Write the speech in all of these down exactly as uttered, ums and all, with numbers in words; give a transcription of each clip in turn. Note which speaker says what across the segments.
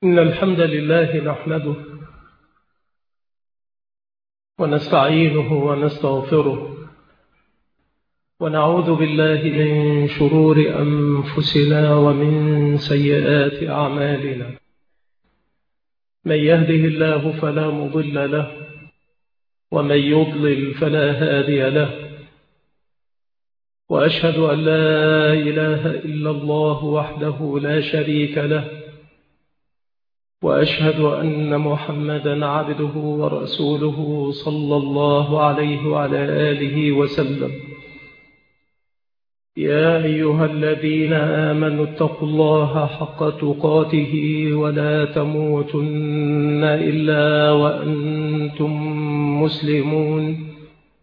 Speaker 1: إن الحمد لله نحمده ونستعينه ونستغفره ونعوذ بالله من شرور أنفسنا ومن سيئات أعمالنا. من يهده الله فلا مضل له ومن يضلل فلا هادي له، وأشهد أن لا إله إلا الله وحده لا شريك له، وأشهد أن محمدا عبده ورسوله صلى الله عليه وعلى آله وسلم. يا أيها الذين آمنوا اتقوا الله حق تقاته ولا تموتن إلا وأنتم مسلمون.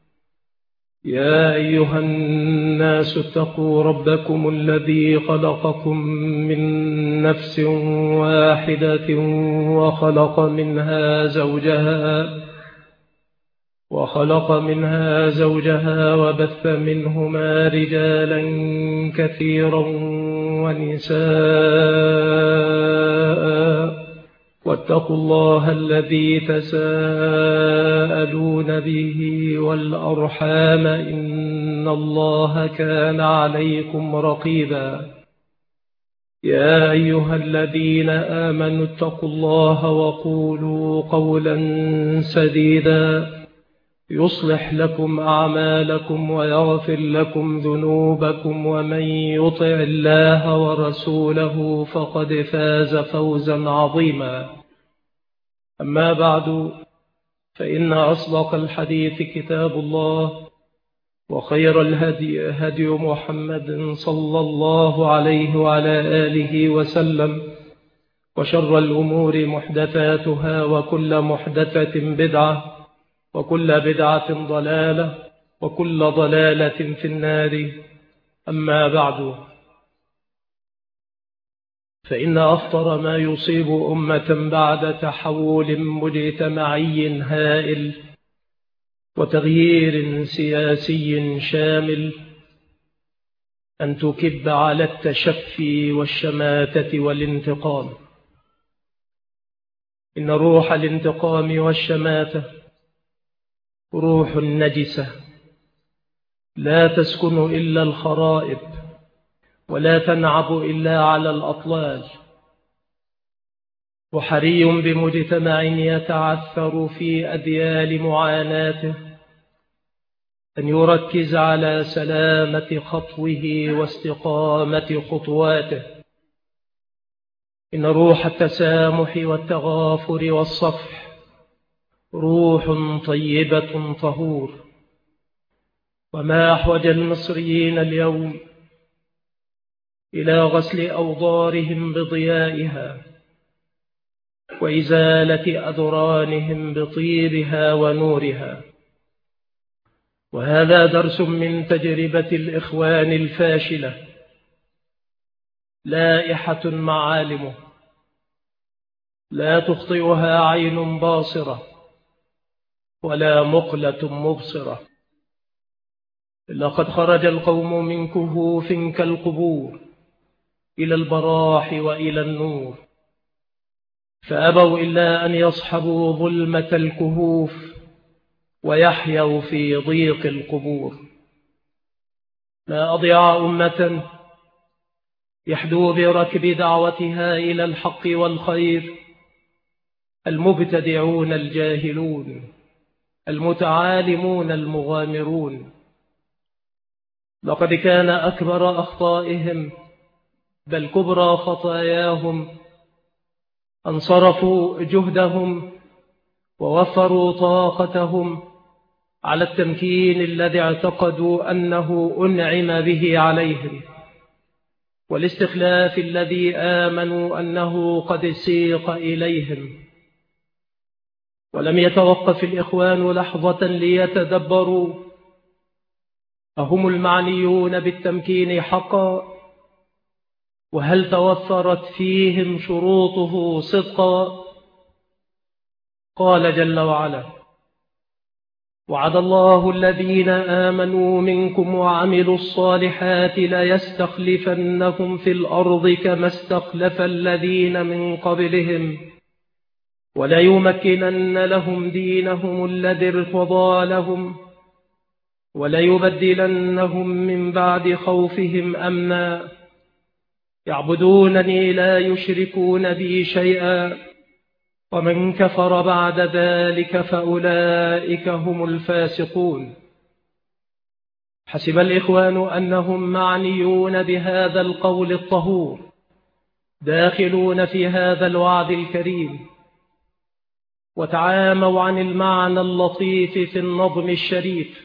Speaker 1: يا أيها الناس اتقوا ربكم الذي خلقكم من نفس واحدة وخلق منها زوجها وخلق منها زوجها وبث منهما رجالا كثيرا ونساء، واتقوا الله الذي تساءلون به والأرحام إن الله كان عليكم رقيبا. يا أيها الذين آمنوا اتقوا الله وقولوا قولا سديدا يصلح لكم أعمالكم ويغفر لكم ذنوبكم، ومن يطع الله ورسوله فقد فاز فوزا عظيما. أما بعد، فإن أصدق الحديث كتاب الله، وخير الهدي هدي محمد صلى الله عليه وعلى آله وسلم، وشر الأمور محدثاتها، وكل محدثة بدعة، وكل بدعة ضلالة، وكل ضلالة في النار. أما بعد، فإن أخطر ما يصيب أمة بعد تحول مجتمعي هائل وتغيير سياسي شامل أن تكب على التشفي والشماتة والانتقام. إن روح الانتقام والشماتة روح نجسة لا تسكن إلا الخرائب، ولا تنعب إلا على الأطلال. وحري بمجتمع يتعثر في أديال معاناته أن يركز على سلامة خطوه واستقامة خطواته. إن روح التسامح والتغافر والصفح روح طيبة طهور. وما أحوج المصريين اليوم إلى غسل أوضارهم بضيائها، وإزالة أذرانهم بطيبها ونورها. وهذا درس من تجربة الإخوان الفاشلة، لائحة معالمه لا تخطئها عين باصرة ولا مقلة مبصرة. لقد خرج القوم من كهوف كالقبور إلى البراح وإلى النور، فأبوا إلا أن يصحبوا ظلمة الكهوف ويحيوا في ضيق القبور. ما أضيع أمة يحدو بركب دعوتها إلى الحق والخير المبتدعون الجاهلون المتعالمون المغامرون. لقد كان أكبر أخطائهم بل كبرى خطاياهم أن صرفوا جهدهم ووفروا طاقتهم على التمكين الذي اعتقدوا أنه أنعم به عليهم، والاستخلاف الذي آمنوا أنه قد سيق إليهم. ولم يتوقف الإخوان لحظة ليتدبروا أهم المعنيون بالتمكين حقا، وهل توفرت فيهم شروطه صدقا. قال جل وعلا: وعد الله الذين آمنوا منكم وعملوا الصالحات ليستخلفنهم في الأرض كما استخلف الذين من قبلهم وليمكنن لهم دينهم الذي ارتضى لهم وليبدلنهم من بعد خوفهم أمنا يعبدونني لا يشركون بي شيئا ومن كفر بعد ذلك فأولئك هم الفاسقون. حسب الإخوان أنهم معنيون بهذا القول الطهور داخلون في هذا الوعد الكريم، وتعاموا عن المعنى اللطيف في النظم الشريف.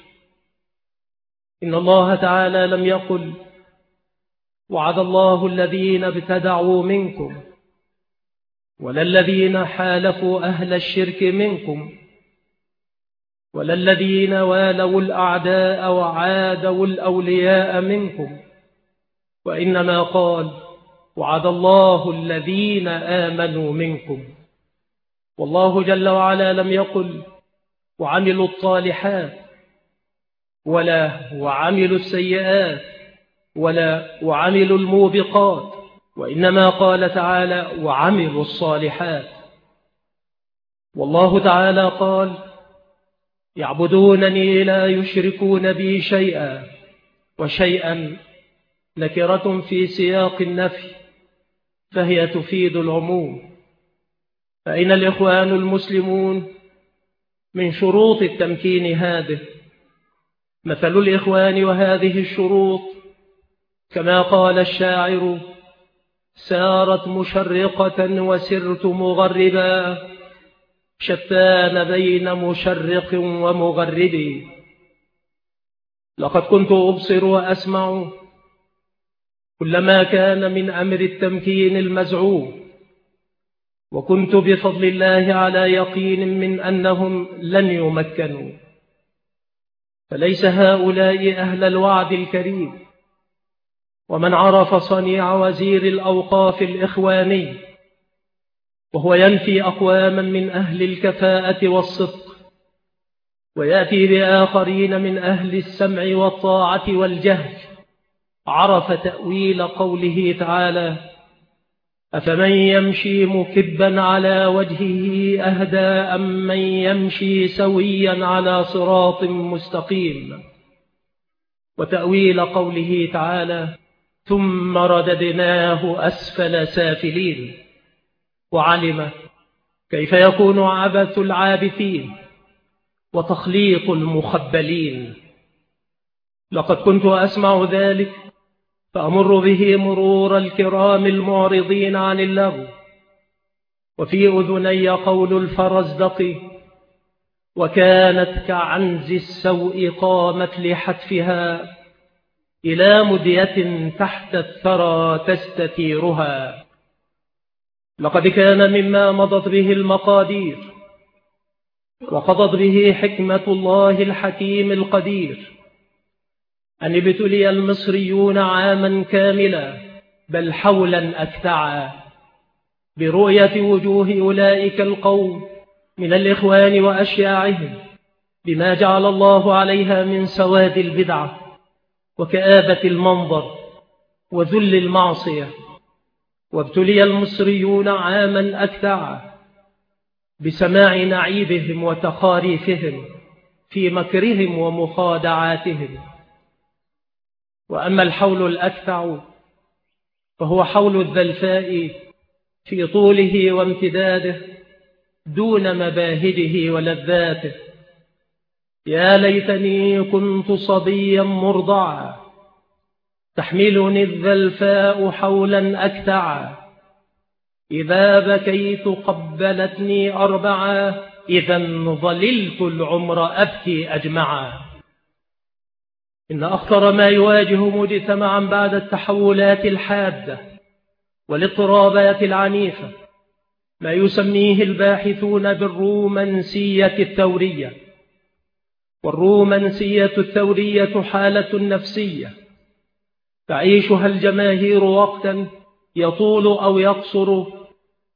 Speaker 1: إن الله تعالى لم يقل وعد الله الذين ابتدعوا منكم ولا الذين حالفوا أهل الشرك منكم ولا الذين والوا الأعداء وعادوا الأولياء منكم، وإنما قال وعد الله الذين آمنوا منكم. والله جل وعلا لم يقل وعملوا الصالحات ولا وعملوا السيئات ولا وعملوا الموبقات، وإنما قال تعالى وعملوا الصالحات. والله تعالى قال يعبدونني لا يشركون بي شيئا، وشيئا نكرة في سياق النفي فهي تفيد العموم. فإن الإخوان المسلمون من شروط التمكين هذه مثل الإخوان، وهذه الشروط كما قال الشاعر سارت مشرقة وسرت مغربا شتان بين مشرق ومغرب. لقد كنت أبصر وأسمع كلما كان من أمر التمكين المزعوم، وكنت بفضل الله على يقين من أنهم لن يمكنوا. فليس هؤلاء أهل الوعد الكريم. ومن عرف صنيع وزير الأوقاف الإخواني وهو ينفي أقواما من أهل الكفاءة والصدق ويأتي بآخرين من أهل السمع والطاعة والجهل، عرف تأويل قوله تعالى أفمن يمشي مكبا على وجهه أهدى أم من يمشي سويا على صراط مستقيم، وتأويل قوله تعالى ثم رددناه أسفل سافلين، وعلم كيف يكون عبث العابثين وتخليط المخبلين. لقد كنت أسمع ذلك فأمر به مرور الكرام المعرضين عن اللغو، وفي أذني قول الفرزدق وكانت كعنز السوء قامت لحتفها إلى مدية تحت الثرى تستثيرها. لقد كان مما مضت به المقادير وقضت به حكمة الله الحكيم القدير أن ابتلي المصريون عاما كاملا بل حولا أكتعا برؤية وجوه أولئك القوم من الإخوان وأشياعهم بما جعل الله عليها من سواد البدعة وكآبة المنظر وذل المعصية. وابتلي المصريون عاما أكتعا بسماع نعيبهم وتخاريفهم في مكرهم ومخادعاتهم. وأما الحول الأكتع فهو حول الذلفاء في طوله وامتداده دون مباهجه ولذاته. يا ليتني كنت صبيا مرضعا تحملني الذلفاء حولا أكتعا، إذا بكيت قبلتني أربعا إذا ظللت العمر أبكي أجمعا. إن أخطر ما يواجه مجتمعا بعد التحولات الحادة والاضطرابات العنيفة ما يسميه الباحثون بالرومانسية الثورية. والرومانسية الثورية حالة نفسية تعيشها الجماهير وقتا يطول أو يقصر،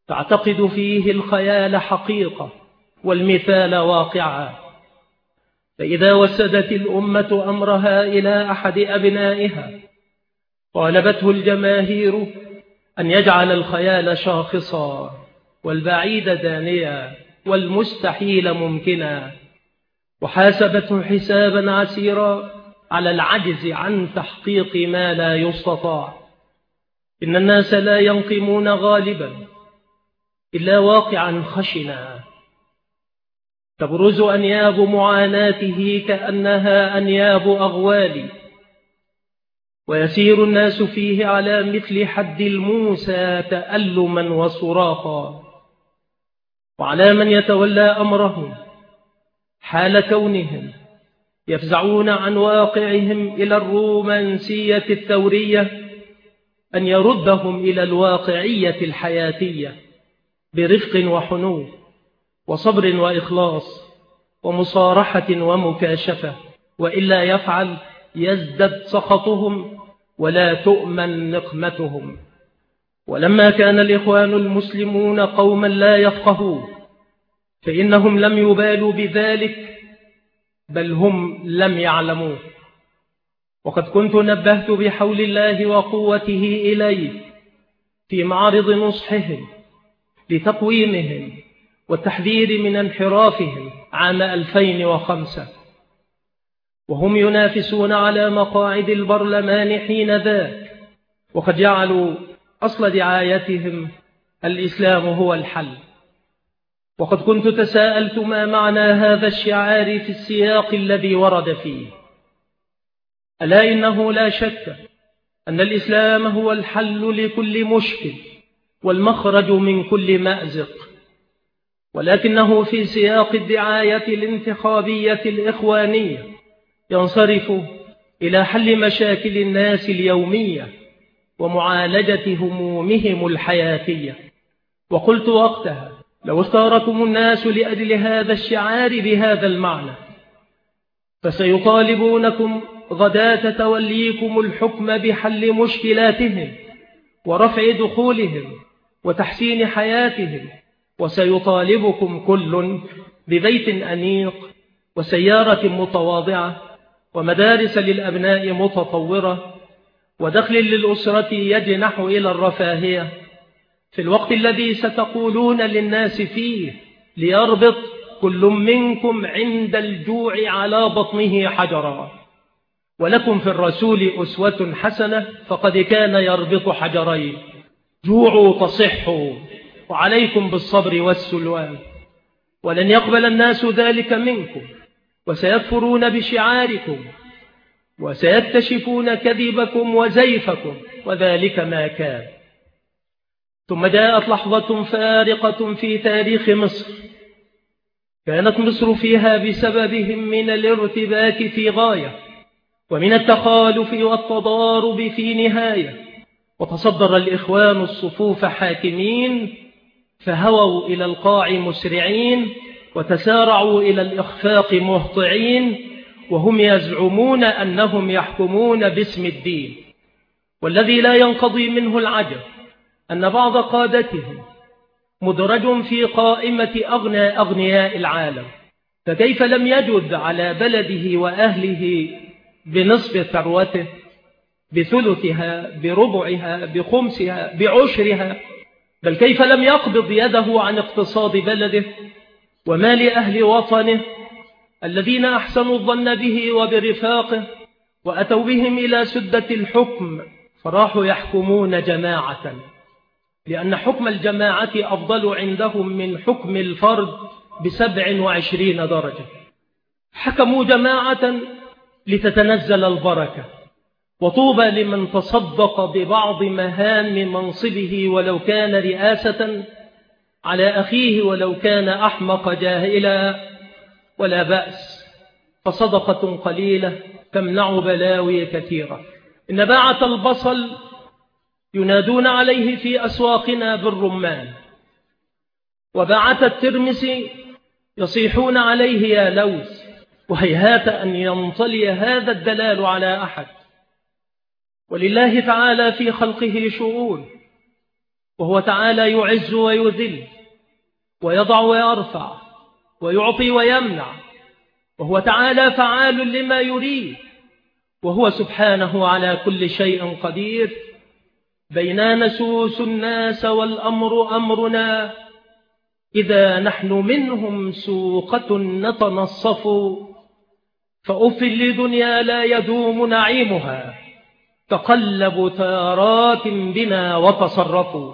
Speaker 1: تعتقد فيه الخيال حقيقة والمثال واقعا. فإذا وسدت الأمة أمرها إلى أحد أبنائها طالبته الجماهير أن يجعل الخيال شاخصا والبعيد دانيا والمستحيل ممكنا، وحاسبته حسابا عسيرا على العجز عن تحقيق ما لا يستطاع. إن الناس لا ينقمون غالبا إلا واقعا خشنا، تبرز أنياب معاناته كأنها أنياب أغوال، ويسير الناس فيه على مثل حد الموسى تألما وصراخا. وعلى من يتولى أمرهم حال كونهم يفزعون عن واقعهم إلى الرومانسية الثورية أن يردهم إلى الواقعية الحياتية برفق وحنو وصبر وإخلاص ومصارحة ومكاشفة، وإلا يفعل يزدد سخطهم ولا تؤمن نقمتهم. ولما كان الإخوان المسلمون قوما لا يفقهون فإنهم لم يبالوا بذلك، بل هم لم يعلموه. وقد كنت نبهت بحول الله وقوته إليه في معرض نصحهم لتقويمهم والتحذير من انحرافهم عام ألفين وخمسة، وهم ينافسون على مقاعد البرلمان حين ذاك، وقد جعلوا أصل دعايتهم الإسلام هو الحل. وقد كنت تساءلت ما معنى هذا الشعار في السياق الذي ورد فيه. ألا إنه لا شك أن الإسلام هو الحل لكل مشكل والمخرج من كل مأزق، ولكنه في سياق الدعاية الانتخابية الإخوانية ينصرف إلى حل مشاكل الناس اليومية ومعالجة همومهم الحياتية. وقلت وقتها لو اختاركم الناس لأجل هذا الشعار بهذا المعنى فسيطالبونكم غداة توليكم الحكم بحل مشكلاتهم ورفع دخولهم وتحسين حياتهم، وسيطالبكم كل ببيت أنيق وسيارة متواضعة ومدارس للأبناء متطورة ودخل للأسرة يجنح إلى الرفاهية، في الوقت الذي ستقولون للناس فيه ليربط كل منكم عند الجوع على بطنه حجرا، ولكم في الرسول أسوة حسنة فقد كان يربط حجرين، جوعوا تصحوا وعليكم بالصبر والسلوان. ولن يقبل الناس ذلك منكم، وسيكفرون بشعاركم وسيكتشفون كذبكم وزيفكم، وذلك ما كان. ثم جاءت لحظة فارقة في تاريخ مصر كانت مصر فيها بسببهم من الارتباك في غاية ومن التخالف والتضارب في نهاية، وتصدر الإخوان الصفوف حاكمين فهووا إلى القاع مسرعين وتسارعوا إلى الإخفاق مهطعين، وهم يزعمون أنهم يحكمون باسم الدين. والذي لا ينقضي منه العجب أن بعض قادتهم مدرج في قائمة أغنى أغنياء العالم، فكيف لم يجد على بلده وأهله بنصف ثروته، بثلثها، بربعها، بخمسها، بعشرها، بل كيف لم يقبض يده عن اقتصاد بلده ومال أهل وطنه الذين أحسنوا الظن به وبرفاقه وأتوا بهم إلى سدة الحكم فراحوا يحكمون جماعة، لأن حكم الجماعة أفضل عندهم من حكم الفرد بسبع وعشرين درجة. حكموا جماعة لتتنزل البركة، وطوبى لمن تصدق ببعض مهام منصبه ولو كان رئاسة على أخيه ولو كان أحمق جاهلا، ولا بأس، فصدقة قليلة تمنع بلاوي كثيرة. إن باعة البصل ينادون عليه في أسواقنا بالرمان، وباعة الترمس يصيحون عليه يا لوز، وهيهات أن ينطلي هذا الدلال على أحد. ولله تعالى في خلقه شؤون، وهو تعالى يعز ويذل ويضع ويرفع ويعطي ويمنع، وهو تعالى فعال لما يريد، وهو سبحانه على كل شيء قدير. بينا نسوس الناس والأمر أمرنا، إذا نحن منهم سوقة نتنصف. فأف لدنيا لا يدوم نعيمها، تقلب تارات بنا وتصرفوا.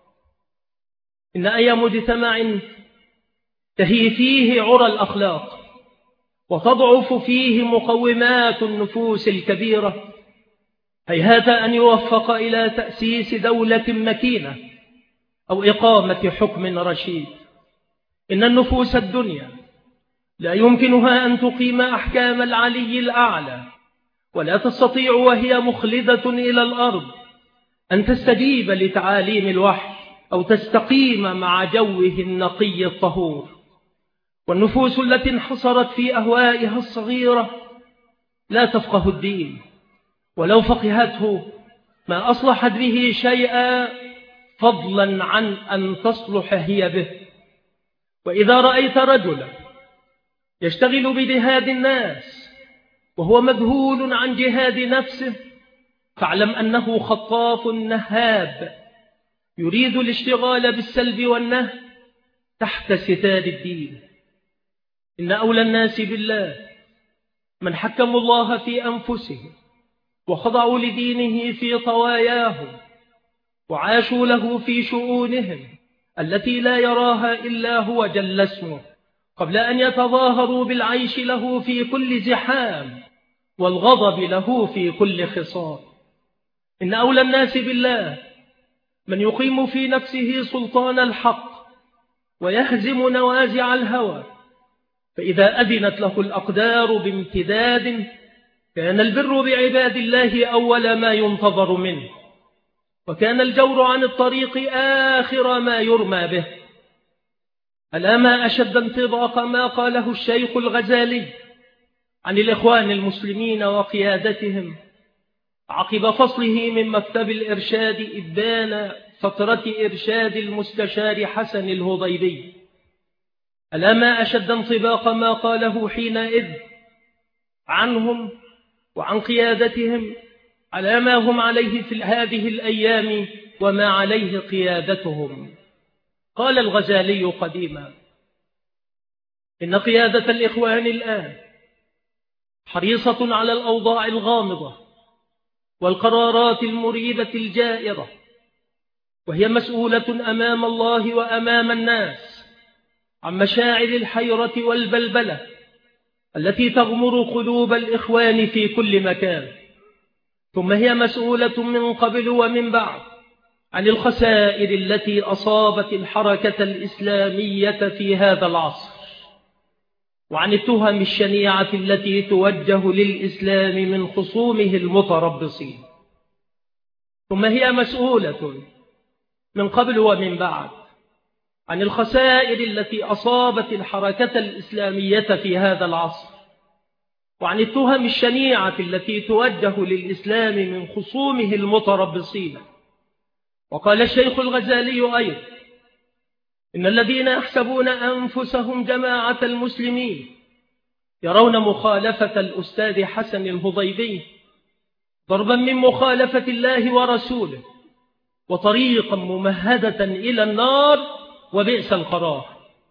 Speaker 1: إن أي مجتمع تهي فيه عرى الأخلاق وتضعف فيه مقومات النفوس الكبيرة، هيهات أن يوفق إلى تأسيس دولة مكينة أو إقامة حكم رشيد. إن النفوس الدنيا لا يمكنها أن تقيم أحكام العلي الأعلى، ولا تستطيع وهي مخلدة إلى الأرض أن تستجيب لتعاليم الوحي أو تستقيم مع جوه النقي الطهور. والنفوس التي انحصرت في أهوائها الصغيرة لا تفقه الدين، ولو فقهته ما أصلحت به شيئا، فضلا عن أن تصلح هي به. وإذا رأيت رجلا يشتغل بجهاد الناس وهو مذهول عن جهاد نفسه، فاعلم أنه خطاف نهاب يريد الاشتغال بالسلب والنهي تحت ستار الدين. إن أولى الناس بالله من حكموا الله في أنفسهم وخضعوا لدينه في طواياهم وعاشوا له في شؤونهم التي لا يراها إلا هو جل اسمه، قبل أن يتظاهروا بالعيش له في كل زحام والغضب له في كل خصام. إن أولى الناس بالله من يقيم في نفسه سلطان الحق ويهزم نوازع الهوى، فإذا أذنت له الأقدار بامتداد كان البر بعباد الله أول ما ينتظر منه، وكان الجور عن الطريق آخر ما يرمى به. ألا ما أشد انطباق ما قاله الشيخ الغزالي عن الإخوان المسلمين وقيادتهم عقب فصله من مكتب الإرشاد إبان فترة إرشاد المستشار حسن الهضيبي. ألا ما أشد انطباق ما قاله حينئذ عنهم وعن قيادتهم على ما هم عليه في هذه الأيام وما عليه قيادتهم. قال الغزالي قديما: إن قيادة الإخوان الآن حريصة على الأوضاع الغامضة والقرارات المريبة الجائرة، وهي مسؤولة أمام الله وأمام الناس عن مشاعر الحيرة والبلبلة التي تغمر قلوب الإخوان في كل مكان. ثم هي مسؤولة من قبل ومن بعد عن الخسائر التي أصابت الحركة الإسلامية في هذا العصر، وعن التهم الشنيعة التي توجه للإسلام من خصومه المتربصين. ثم هي مسؤولة من قبل ومن بعد عن الخسائر التي أصابت الحركة الإسلامية في هذا العصر، وعن التهم الشنيعة التي توجه للإسلام من خصومه المتربصين. وقال الشيخ الغزالي أيضا: إن الذين يحسبون أنفسهم جماعة المسلمين يرون مخالفة الأستاذ حسن الهضيبي ضربا من مخالفة الله ورسوله وطريقا ممهدة إلى النار وبئس القرار.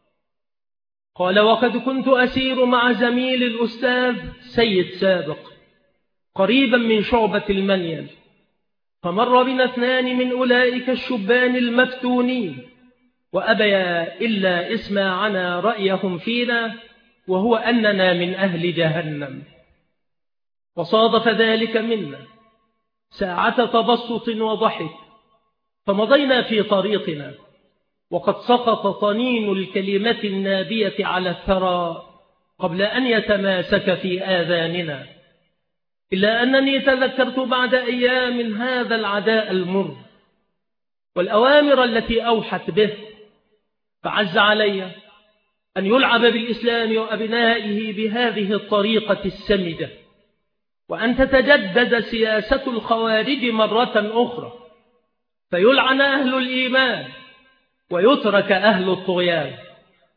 Speaker 1: قال: وقد كنت أسير مع زميل الأستاذ سيد سابق قريبا من شعبة المنيل، فمر بنا اثنان من أولئك الشبان المفتونين وأبيا إلا اسمعنا رأيهم فينا، وهو أننا من أهل جهنم. وصادف ذلك منا ساعة تبسط وضحك، فمضينا في طريقنا وقد سقط طنين الكلمة النابية على الثرى قبل أن يتماسك في آذاننا، إلا أنني تذكرت بعد أيام هذا العداء المر والأوامر التي أوحت به، فعز علي أن يلعب بالإسلام وأبنائه بهذه الطريقة السمجة، وأن تتجدد سياسة الخوارج مرة أخرى، فيلعن أهل الإيمان ويترك أهل الطغيان.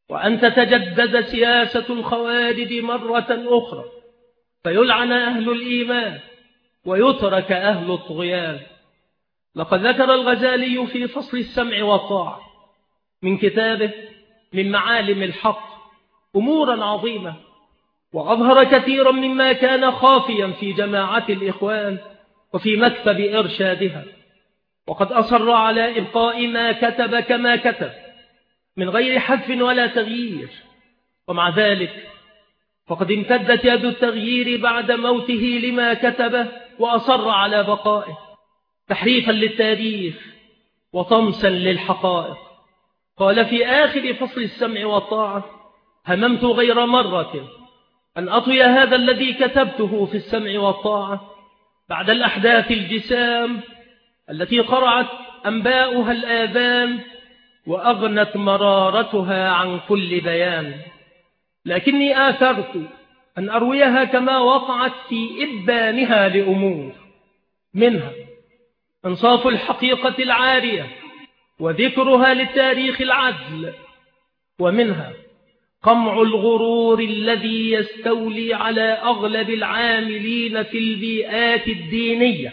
Speaker 1: وأن تتجدد سياسة الخوارج مرة أخرى، فيلعن أهل الإيمان ويترك أهل الطغيان. لقد ذكر الغزالي في فصل السمع والطاعة من كتابه من معالم الحق أمورا عظيمة، وأظهر كثيرا مما كان خافيا في جماعة الإخوان وفي مكتب إرشادها، وقد أصر على إبقاء ما كتب كما كتب من غير حذف ولا تغيير. ومع ذلك فقد امتدت يد التغيير بعد موته لما كتبه، وأصر على بقائه تحريفا للتاريخ وطمسا للحقائق. قال في آخر فصل السمع والطاعة: هممت غير مرة أن أطوي هذا الذي كتبته في السمع والطاعة بعد الأحداث الجسام التي قرعت أنباؤها الآذان وأغنت مرارتها عن كل بيان، لكني آثرت أن أرويها كما وقعت في إبانها لأمور، منها إنصاف الحقيقة العارية وذكرها للتاريخ العدل، ومنها قمع الغرور الذي يستولي على أغلب العاملين في البيئات الدينية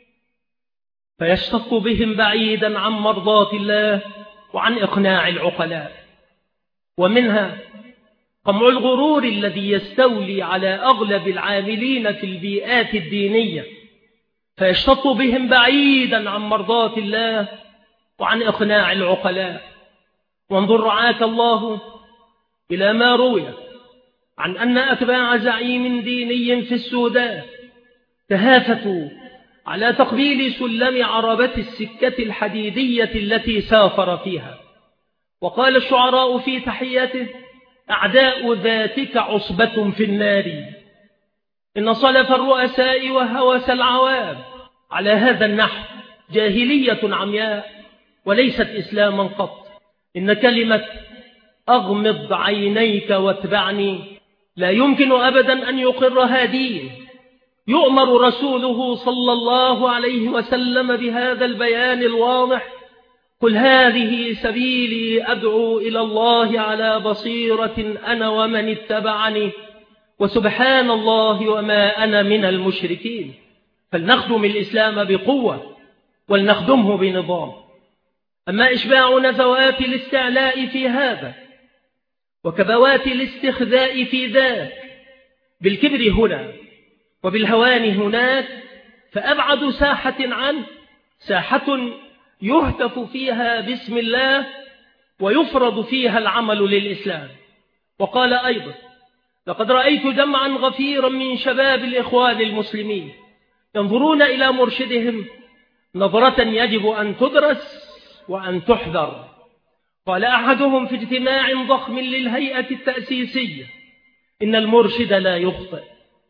Speaker 1: فيشتق بهم بعيدا عن مرضاة الله وعن إقناع العقلاء، ومنها قمع الغرور الذي يستولي على أغلب العاملين في البيئات الدينية فيشتط بهم بعيدا عن مرضاة الله وعن إقناع العقلاء. وانظر رعاك الله إلى ما روي عن أن أتباع زعيم ديني في السودان تهافتوا على تقبيل سلم عربة السكة الحديدية التي سافر فيها، وقال الشعراء في تحيته: أعداء ذاتك عصبة في النار. إن صلف الرؤساء وهوس العوام على هذا النحو جاهلية عمياء وليست إسلاما قط. إن كلمة أغمض عينيك واتبعني لا يمكن أبدا أن يقرها دين. يؤمر رسوله صلى الله عليه وسلم بهذا البيان الواضح: قل هذه سبيلي أدعو إلى الله على بصيرة أنا ومن اتبعني وسبحان الله وما أنا من المشركين. فلنخدم الإسلام بقوة ولنخدمه بنظام. أما إشباع نزوات الاستعلاء في هذا وكبوات الاستخذاء في ذاك، بالكبر هنا وبالهوان هناك، فأبعد ساحة عنه ساحة يهتف فيها باسم الله ويفرض فيها العمل للإسلام. وقال أيضا: لقد رأيت جمعا غفيرا من شباب الإخوان المسلمين ينظرون إلى مرشدهم نظرة يجب أن تدرس وأن تحذر. قال أحدهم في اجتماع ضخم للهيئة التأسيسية: إن المرشد لا يخطئ.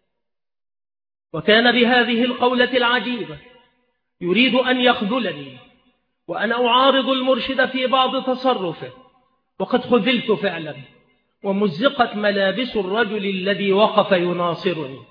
Speaker 1: وكان بهذه القولة العجيبة يريد أن يخذلني وأنا أعارض المرشد في بعض تصرفه، وقد خذلت فعلا ومزقت ملابس الرجل الذي وقف يناصرني.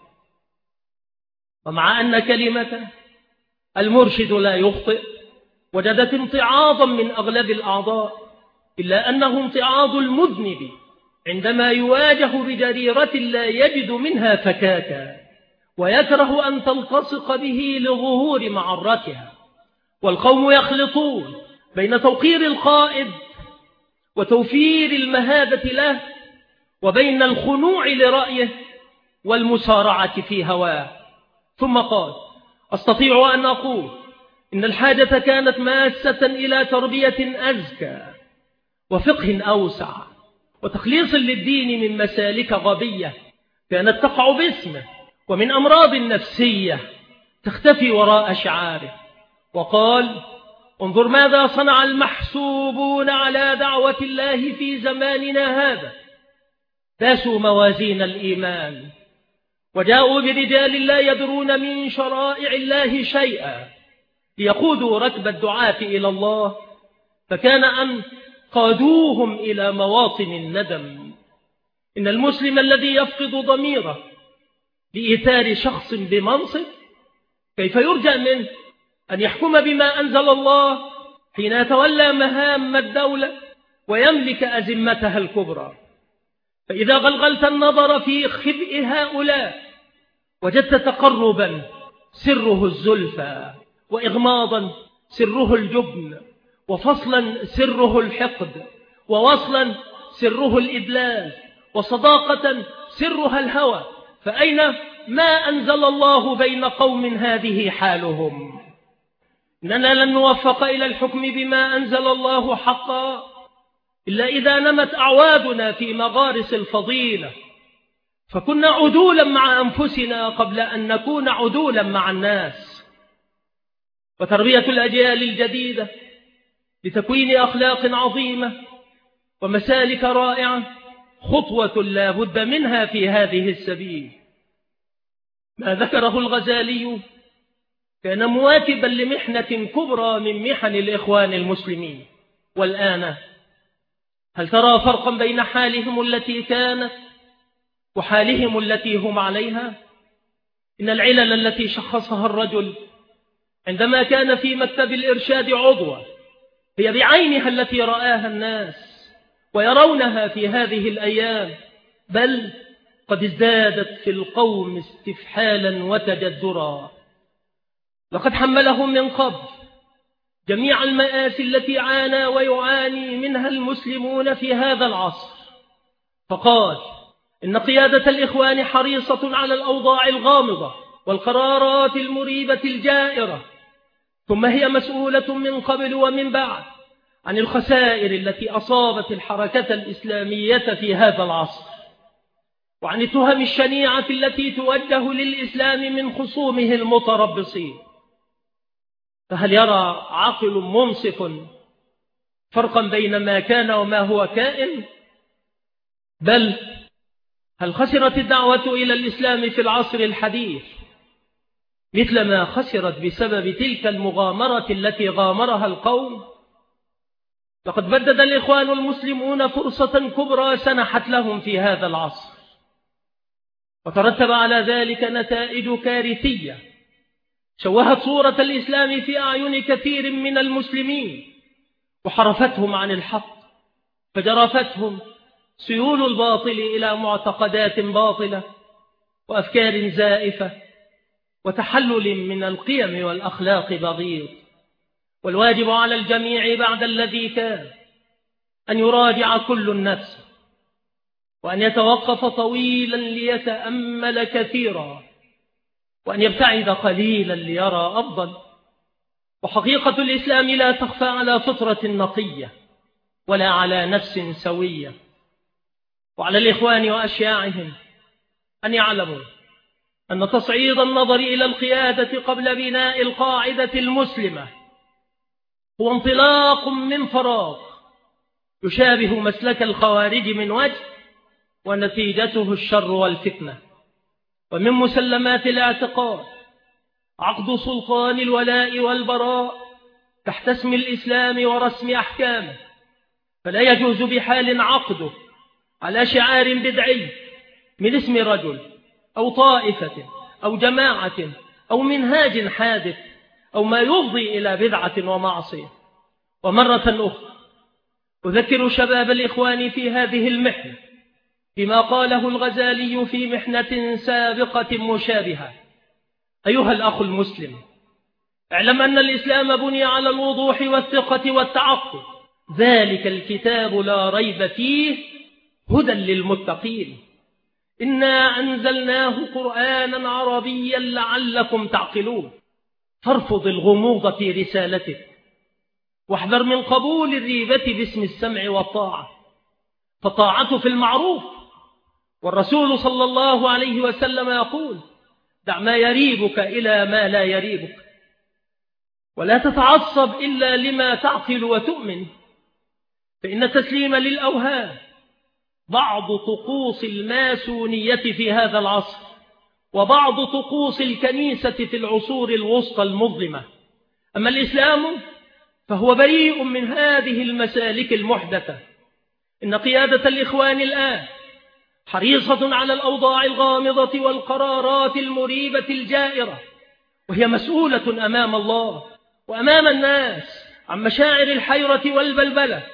Speaker 1: ومع أن كلمة المرشد لا يخطئ وجدت امتعاضا من أغلب الأعضاء، إلا أنه امتعاض المذنب عندما يواجه بجريرة لا يجد منها فكاكا ويكره أن تلتصق به لظهور معرتها. والقوم يخلطون بين توقير القائد وتوفير المهابة له وبين الخنوع لرأيه والمسارعة في هواه. ثم قال: أستطيع أن أقول إن الحاجة كانت ماسة إلى تربية أزكى وفقه أوسع وتخليص للدين من مسالك غبية كانت تقع باسمه ومن أمراض نفسية تختفي وراء شعاره. وقال: انظر ماذا صنع المحسوبون على دعوة الله في زماننا هذا. داسوا موازين الإيمان وجاءوا برجال لا يدرون من شرائع الله شيئا ليقودوا ركب الدعاة إلى الله، فكان أن قادوهم إلى مواطن الندم. إن المسلم الذي يفقد ضميره لإيثار شخص بمنصب كيف يرجى منه أن يحكم بما أنزل الله حين يتولى مهام الدولة ويملك أزمتها الكبرى. فإذا غلغلت النظر في خبئ هؤلاء وجدت تقربا سره الزلفى، وإغماضا سره الجبن، وفصلا سره الحقد، ووصلا سره الإدلال، وصداقة سرها الهوى. فأين ما أنزل الله بين قوم هذه حالهم؟ إننا لن نوفق إلى الحكم بما أنزل الله حقا إلا إذا نمت أعوادنا في مغارس الفضيلة، فكنا عدولا مع أنفسنا قبل أن نكون عدولا مع الناس. وتربية الأجيال الجديدة لتكوين أخلاق عظيمة ومسالك رائعة خطوة لا بد منها في هذه السبيل. ما ذكره الغزالي كان مواكبا لمحنة كبرى من محن الإخوان المسلمين. والآن هل ترى فرقا بين حالهم التي كانت وحالهم التي هم عليها؟ إن العلل التي شخصها الرجل عندما كان في مكتب الإرشاد عضوا هي بعينها التي رآها الناس ويرونها في هذه الأيام، بل قد ازدادت في القوم استفحالا وتجذرا. لقد حملهم من قبل جميع المآسي التي عانى ويعاني منها المسلمون في هذا العصر، فقال إن قيادة الإخوان حريصة على الأوضاع الغامضة والقرارات المريبة الجائرة، ثم هي مسؤولة من قبل ومن بعد عن الخسائر التي أصابت الحركة الإسلامية في هذا العصر، وعن التهم الشنيعة التي توجه للإسلام من خصومه المتربصين. فهل يرى عاقل منصف فرقا بين ما كان وما هو كائن؟ بل هل خسرت الدعوة إلى الإسلام في العصر الحديث مثل ما خسرت بسبب تلك المغامرة التي غامرها القوم؟ لقد بدد الإخوان المسلمون فرصة كبرى سنحت لهم في هذا العصر، وترتب على ذلك نتائج كارثية شوهت صورة الإسلام في أعين كثير من المسلمين وحرفتهم عن الحق، فجرفتهم سيول الباطل إلى معتقدات باطلة وأفكار زائفة وتحلل من القيم والأخلاق بغيض. والواجب على الجميع بعد الذي كان أن يراجع كل النفس، وأن يتوقف طويلا ليتأمل كثيرا، وأن يبتعد قليلا ليرى أفضل. وحقيقة الإسلام لا تخفى على فطرة نقية ولا على نفس سوية. وعلى الإخوان وأشياعهم أن يعلموا أن تصعيد النظر إلى القيادة قبل بناء القاعدة المسلمة هو انطلاق من فراغ يشابه مسلك الخوارج من وجه، ونتيجته الشر والفتنة. ومن مسلمات الاعتقاد عقد سلطان الولاء والبراء تحت اسم الإسلام ورسم أحكامه، فلا يجوز بحال عقده على شعار بدعي من اسم رجل أو طائفة أو جماعة أو منهاج حادث أو ما يفضي إلى بدعة ومعصية. ومرة أخرى أذكر شباب الإخوان في هذه المحنة بما قاله الغزالي في محنة سابقة مشابهة: أيها الأخ المسلم، اعلم أن الإسلام بني على الوضوح والثقة والتعقل، ذلك الكتاب لا ريب فيه هدى للمتقين، إنا أنزلناه قرآنا عربيا لعلكم تعقلون. فارفض الغموض في رسالتك، واحذر من قبول الريبة باسم السمع والطاعة، فطاعته في المعروف، والرسول صلى الله عليه وسلم يقول: دع ما يريبك إلى ما لا يريبك، ولا تتعصب إلا لما تعقل وتؤمن، فإن التسليم للأوهام بعض طقوس الماسونية في هذا العصر، وبعض طقوس الكنيسة في العصور الوسطى المظلمة. أما الإسلام فهو بريء من هذه المسالك المحدثة. إن قيادة الإخوان الآن حريصة على الأوضاع الغامضة والقرارات المريبة الجائرة، وهي مسؤولة أمام الله وأمام الناس عن مشاعر الحيرة والبلبلة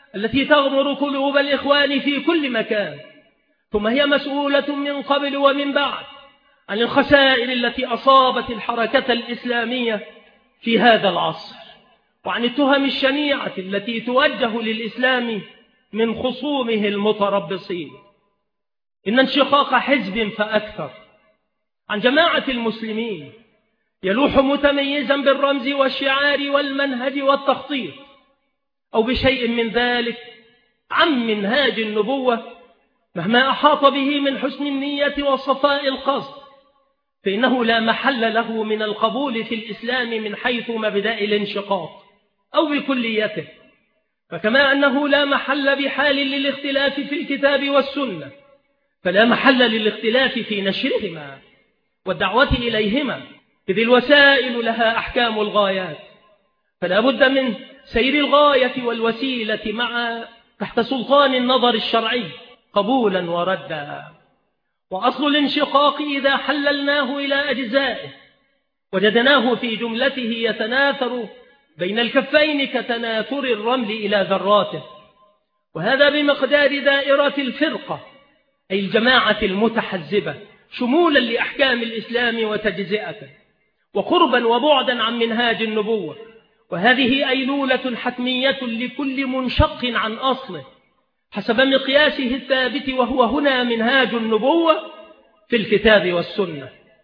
Speaker 1: التي تغمر قلوب الإخوان في كل مكان، ثم هي مسؤولة من قبل ومن بعد عن الخسائر التي أصابت الحركة الإسلامية في هذا العصر، وعن التهم الشنيعة التي توجه للإسلام من خصومه المتربصين. إن انشقاق حزب فأكثر عن جماعة المسلمين يلوح متميزا بالرمز والشعار والمنهج والتخطيط، أو بشيء من ذلك عن منهاج النبوة مهما أحاط به من حسن النية وصفاء القصد، فإنه لا محل له من القبول في الإسلام من حيث مبدأ الانشقاق أو بكليته. فكما أنه لا محل بحال للاختلاف في الكتاب والسنة، فلا محل للاختلاف في نشرهما والدعوة إليهما، إذ الوسائل لها أحكام الغايات، فلا بد من سير الغاية والوسيلة مع تحت سلطان النظر الشرعي قبولا وردا. وأصل الانشقاق إذا حللناه إلى أجزائه وجدناه في جملته يتناثر بين الكفين كتناثر الرمل إلى ذراته، وهذا بمقدار دائرة الفرقة أي الجماعة المتحزبة شمولا لأحكام الإسلام وتجزئته، وقربا وبعدا عن منهاج النبوة. وهذه أيلولة حتمية لكل منشق عن أصله حسب مقياسه الثابت، وهو هنا منهاج النبوة في الكتاب والسنة.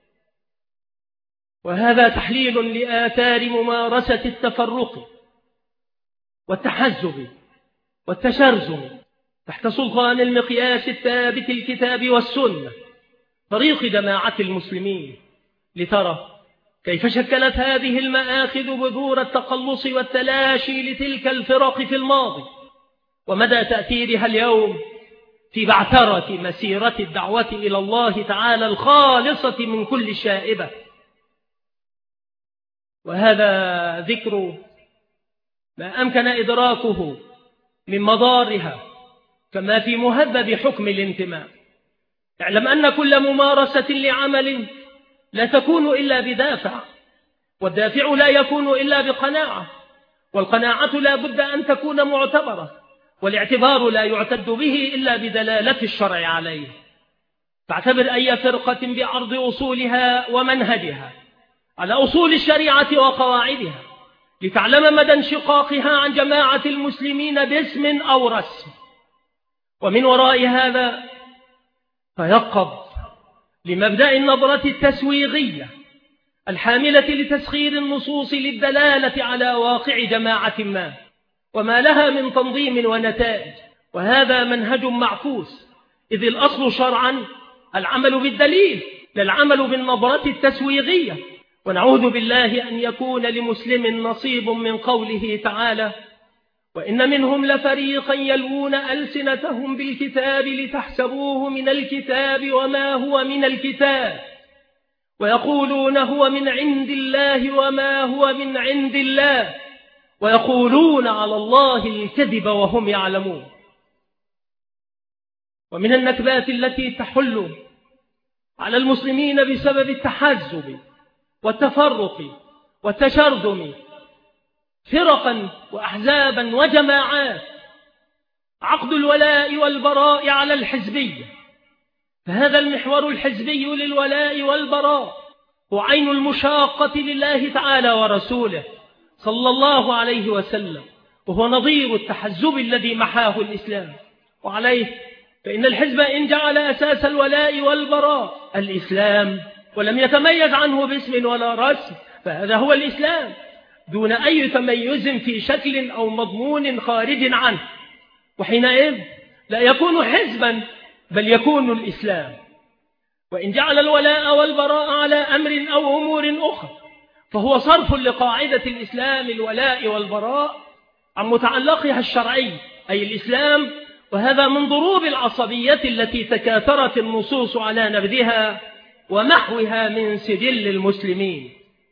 Speaker 1: وهذا تحليل لآثار ممارسة التفرق والتحزب والتشرذم تحت سلطان المقياس الثابت الكتاب والسنة طريق جماعة المسلمين، لترى كيف شكلت هذه المآخذ بذور التقلص والتلاشي لتلك الفرق في الماضي، ومدى تأثيرها اليوم في بعثرة مسيرة الدعوة إلى الله تعالى الخالصة من كل شائبة. وهذا ذكر ما أمكن إدراكه من مضارها كما في مهذب حكم الانتماء. اعلم أن كل ممارسة لعمل لا تكون إلا بدافع، والدافع لا يكون إلا بقناعة، والقناعة لا بد أن تكون معتبرة، والاعتبار لا يعتد به إلا بدلالة الشرع عليه. فاعتبر أي فرقة بعرض أصولها ومنهجها على أصول الشريعة وقواعدها لتعلم مدى انشقاقها عن جماعة المسلمين باسم أو رسم. ومن وراء هذا فيقظ لمبدأ النظرة التسويغية الحاملة لتسخير النصوص للدلالة على واقع جماعة ما وما لها من تنظيم ونتائج. وهذا منهج معكوس، إذ الأصل شرعا العمل بالدليل لا العمل بالنظرة التسويغية. ونعوذ بالله أن يكون لمسلم نصيب من قوله تعالى: وإن منهم لفريقا يلوون ألسنتهم بالكتاب لتحسبوه من الكتاب وما هو من الكتاب ويقولون هو من عند الله وما هو من عند الله ويقولون على الله الكذب وهم يعلمون. ومن النكبات التي تحل على المسلمين بسبب التحزب والتفرق والتشرذم فرقا وأحزابا وجماعات عقد الولاء والبراء على الحزبية. فهذا المحور الحزبي للولاء والبراء هو عين المشاقة لله تعالى ورسوله صلى الله عليه وسلم، وهو نظير التحزب الذي محاه الإسلام. وعليه فإن الحزب إن جعل أساس الولاء والبراء الإسلام ولم يتميز عنه باسم ولا رسم، فهذا هو الإسلام دون أي تميز في شكل أو مضمون خارج عنه، وحينئذ لا يكون حزبا بل يكون الإسلام. وإن جعل الولاء والبراء على أمر أو أمور أخرى فهو صرف لقاعدة الإسلام الولاء والبراء عن متعلقها الشرعي أي الإسلام، وهذا من ضروب العصبية التي تكاثرت النصوص على نبذها ومحوها من سجل المسلمين.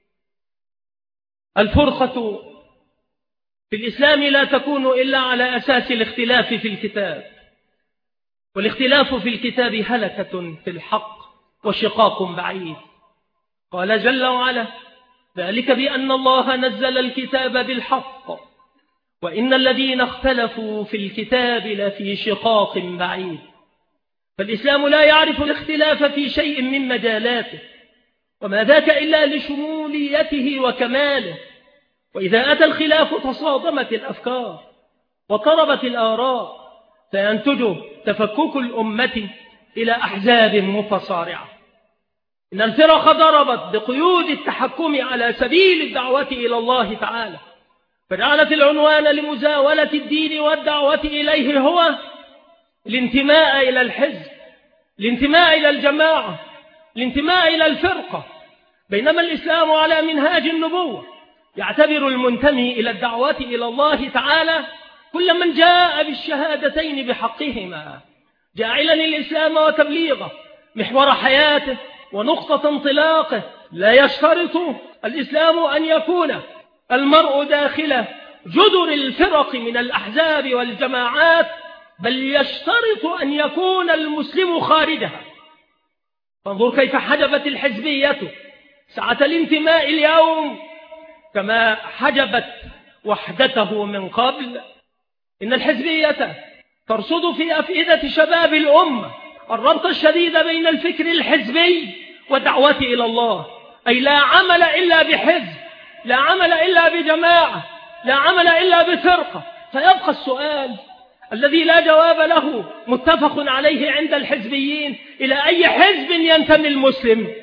Speaker 1: الفرقة في الإسلام لا تكون إلا على أساس الاختلاف في الكتاب، والاختلاف في الكتاب هلكة في الحق وشقاق بعيد. قال جل وعلا: ذلك بأن الله نزل الكتاب بالحق وإن الذين اختلفوا في الكتاب لفي شقاق بعيد. فالإسلام لا يعرف الاختلاف في شيء من مجالاته، وما ذاك إلا لشموليته وكماله. وإذا أتى الخلاف تصادمت الأفكار وطربت الآراء، فينتج تفكك الأمة إلى أحزاب متصارعة. إن الفرق ضربت بقيود التحكم على سبيل الدعوة إلى الله تعالى، فجعلت العنوان لمزاولة الدين والدعوة إليه هو الانتماء إلى الحزب، الانتماء إلى الجماعة، الانتماء إلى الفرقة، بينما الإسلام على منهاج النبوة يعتبر المنتمي إلى الدعوة إلى الله تعالى كل من جاء بالشهادتين بحقهما، جاعلا الإسلام وتبليغه محور حياته ونقطة انطلاقه. لا يشترط الإسلام أن يكون المرء داخل جدر الفرق من الأحزاب والجماعات، بل يشترط أن يكون المسلم خارجها. فانظر كيف حجبت الحزبية سعة الانتماء اليوم كما حجبت وحدته من قبل. إن الحزبية ترصد في أفئدة شباب الأمة الربط الشديد بين الفكر الحزبي والدعوة إلى الله، أي لا عمل إلا بحزب، لا عمل إلا بجماعة، لا عمل إلا بفرقة. فيبقى السؤال الذي لا جواب له متفق عليه عند الحزبيين: إلى أي حزب ينتمي المسلم؟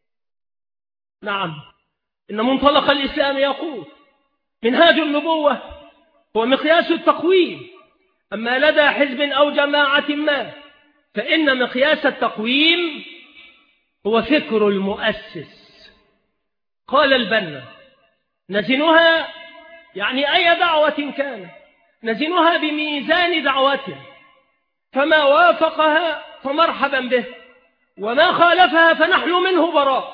Speaker 1: نعم، إن منطلق الإسلام يقول منهاج النبوة هو مقياس التقويم، أما لدى حزب أو جماعة ما فإن مقياس التقويم هو فكر المؤسس. قال البنا: نزنها، يعني أي دعوة كان نزنها بميزان دعوته، فما وافقها فمرحبا به، وما خالفها فنحن منه براء.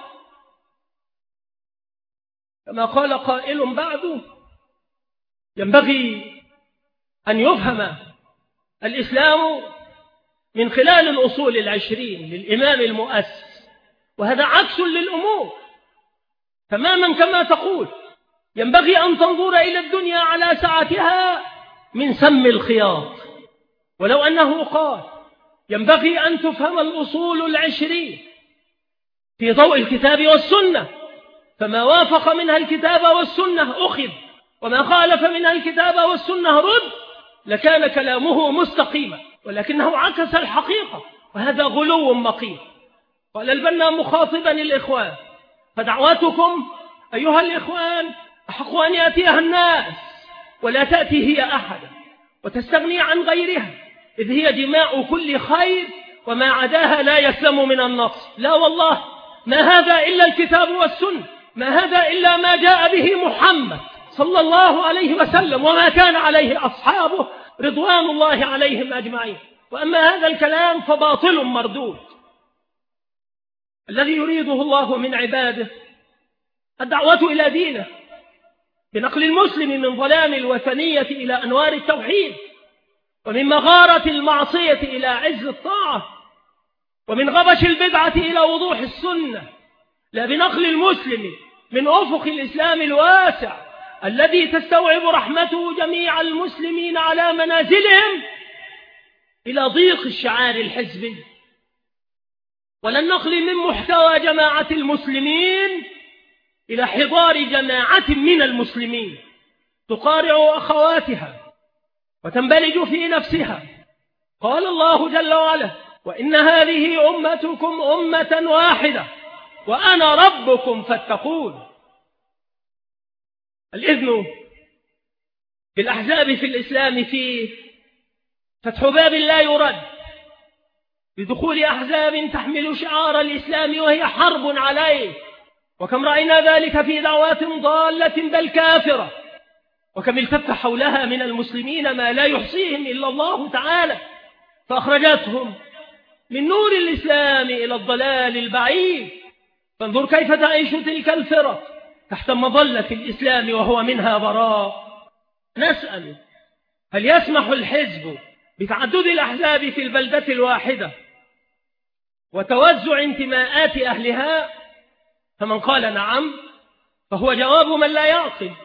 Speaker 1: كما قال قائل بعد: ينبغي أن يفهم الإسلام من خلال الأصول العشرين للإمام المؤسس، وهذا عكس للأمور تماما كما تقول. ينبغي أن تنظر إلى الدنيا على سعتها من سم الخياط، ولو أنه قال ينبغي أن تفهم الأصول العشرين في ضوء الكتاب والسنة، فما وافق منها الكتاب والسنة أخذ، وما خالف منها الكتاب والسنة رد، لكان كلامه مستقيما، ولكنه عكس الحقيقة، وهذا غلو مقيت. قال البنا مخاطبا الإخوان: فدعواتكم أيها الإخوان أحق أن يأتيها الناس، ولا تأتي هي أحدا وتستغني عن غيرها، إذ هي جماع كل خير، وما عداها لا يسلم من النقص. لا والله، ما هذا إلا الكتاب والسنة، ما هذا إلا ما جاء به محمد صلى الله عليه وسلم وما كان عليه أصحابه رضوان الله عليهم أجمعين. وأما هذا الكلام فباطل مردود. الذي يريده الله من عباده الدعوة إلى دينه بنقل المسلم من ظلام الوثنية إلى أنوار التوحيد، ومن مغارة المعصية إلى عز الطاعة، ومن غبش البدعة إلى وضوح السنة، لا بنقل المسلم من أفق الإسلام الواسع الذي تستوعب رحمته جميع المسلمين على منازلهم إلى ضيق الشعار الحزبي، ولا النقل من محتوى جماعة المسلمين إلى حضار جماعة من المسلمين تقارع أخواتها وتنبلج في نفسها. قال الله جل وعلا: وإن هذه أمتكم أمة واحدة وأنا ربكم فاتقون. الإذن بالأحزاب في الإسلام فيه فتح باب لا يرد بدخول أحزاب تحمل شعار الإسلام وهي حرب عليه، وكم رأينا ذلك في دعوات ضالة بل كافرة، وكم التف حولها من المسلمين ما لا يحصيهم إلا الله تعالى، فأخرجتهم من نور الإسلام إلى الضلال البعيد. فانظر كيف تعيش تلك الفرق تحت مظلة الإسلام وهو منها براء. نسأل: هل يسمح الحزب بتعدد الأحزاب في البلدة الواحدة وتوزع انتماءات أهلها؟ فمن قال نعم فهو جواب من لا يعقل،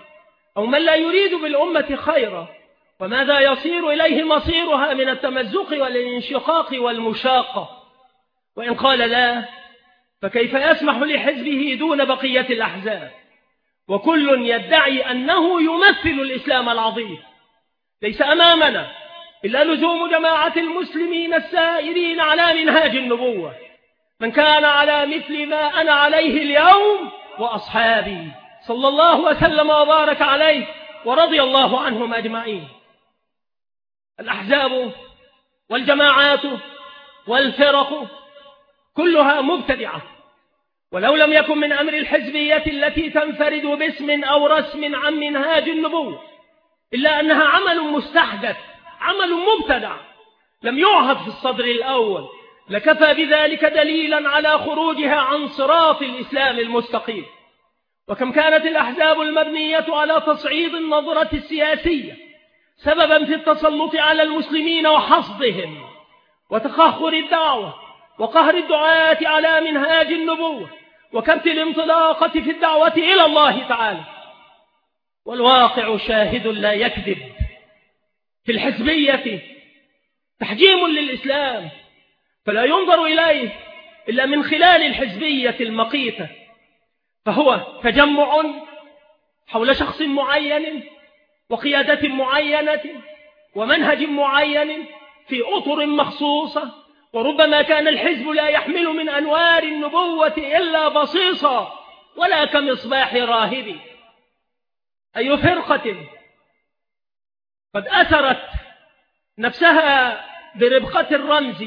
Speaker 1: أو من لا يريد بالأمة خيرا، وماذا يصير إليه مصيرها من التمزق والانشقاق والمشاقة. وإن قال لا، فكيف يسمح لحزبه دون بقية الأحزاب؟ وكل يدعي أنه يمثل الإسلام العظيم. ليس أمامنا إلا لزوم جماعة المسلمين السائرين على منهاج النبوة، من كان على مثل ما أنا عليه اليوم وأصحابي صلى الله وسلم وبارك عليه ورضي الله عنهم أجمعين. الأحزاب والجماعات والفرق كلها مبتدعة، ولو لم يكن من أمر الحزبية التي تنفرد باسم أو رسم عن منهاج النبوة، إلا أنها عمل مستحدث، عمل مبتدع لم يعهد في الصدر الأول، لكفى بذلك دليلا على خروجها عن صراط الإسلام المستقيم. وكم كانت الأحزاب المبنية على تصعيد النظرة السياسية سببا في التسلط على المسلمين وحصدهم وتقهقر الدعوة وقهر الدعاة على منهاج النبوة وكبت الانطلاقة في الدعوة إلى الله تعالى. والواقع شاهد لا يكذب. في الحزبية تحجيم للإسلام، فلا ينظر إليه إلا من خلال الحزبية المقيتة، فهو تجمع حول شخص معين وقيادة معينة ومنهج معين في أطر مخصوصة، وربما كان الحزب لا يحمل من أنوار النبوة إلا بصيصا ولا كمصباح راهب. أي فرقة قد أثرت نفسها بربقة الرمز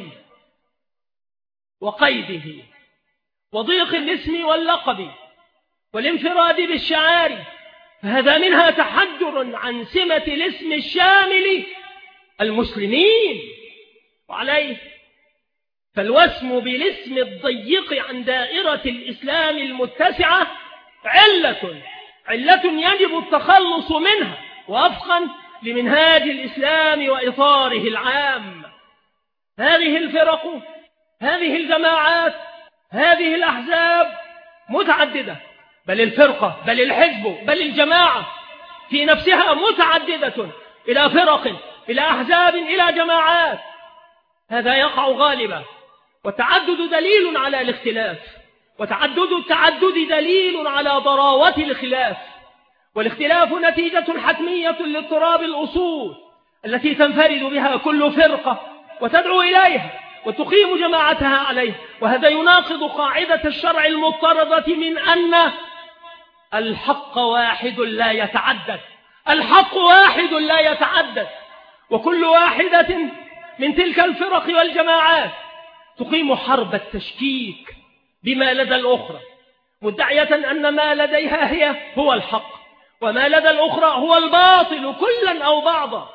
Speaker 1: وقيده وضيق الاسم واللقب والانفراد بالشعار، فهذا منها تحجر عن سمة الاسم الشامل المسلمين. وعليه فالوسم بالاسم الضيق عن دائرة الإسلام المتسعة علة علة يجب التخلص منها وفقا لمنهاج الإسلام وإطاره العام. هذه الفرق، هذه الجماعات، هذه الأحزاب متعددة، بل الفرقة بل الحزب بل الجماعة في نفسها متعددة إلى فرق إلى أحزاب إلى جماعات. هذا يقع غالبا، والتعدد دليل على الاختلاف، وتعدد التعدد دليل على ضراوة الخلاف، والاختلاف نتيجة حتمية لاضطراب الأصول التي تنفرد بها كل فرقة وتدعو إليها وتقيم جماعتها عليه. وهذا يناقض قاعدة الشرع المضطردة من أن الحق واحد لا يتعدد. الحق واحد لا يتعدد، وكل واحدة من تلك الفرق والجماعات تقيم حرب التشكيك بما لدى الأخرى، مدعية أن ما لديها هي هو الحق، وما لدى الأخرى هو الباطل كلا أو بعضا.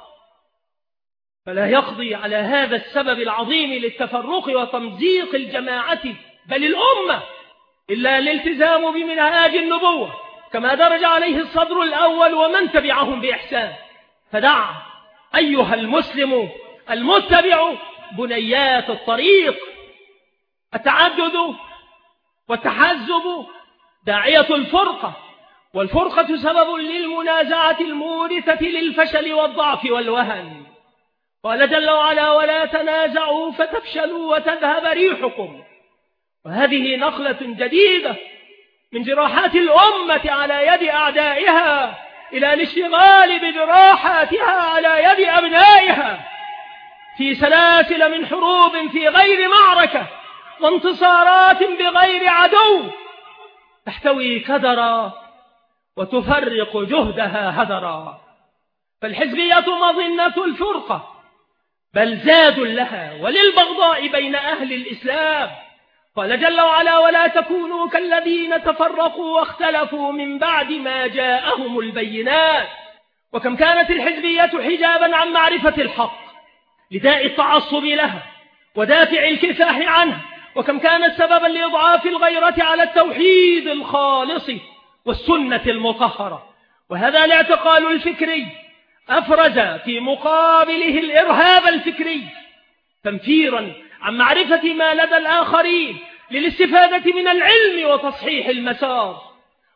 Speaker 1: فلا يقضي على هذا السبب العظيم للتفرق وتمزيق الجماعة بل الأمة إلا الالتزام بمنهاج النبوة كما درج عليه الصدر الأول ومن تبعهم بإحسان. فدع أيها المسلم المتبع بنيات الطريق. التعدد والتحزب داعية الفرقة، والفرقة سبب للمنازعة المورثة للفشل والضعف والوهن. قال جل وعلا: ولا تنازعوا فتفشلوا وتذهب ريحكم. وهذه نقلة جديدة من جراحات الأمة على يد أعدائها إلى الاشتغال بجراحاتها على يد أبنائها في سلاسل من حروب في غير معركة وانتصارات بغير عدو، تحتوي كدرا وتفرق جهدها هدرا. فالحزبية مظنة الفرقة، بل زاد لها وللبغضاء بين أهل الإسلام. قال جل وعلا: ولا تكونوا كالذين تفرقوا واختلفوا من بعد ما جاءهم البينات. وكم كانت الحزبية حجابا عن معرفة الحق لداء التعصب لها ودافع الكفاح عنها، وكم كانت سببا لإضعاف الغيرة على التوحيد الخالص والسنة المطهرة. وهذا الاعتقال الفكري أفرز في مقابله الإرهاب الفكري، تنفيرا عن معرفة ما لدى الآخرين للاستفادة من العلم وتصحيح المسار.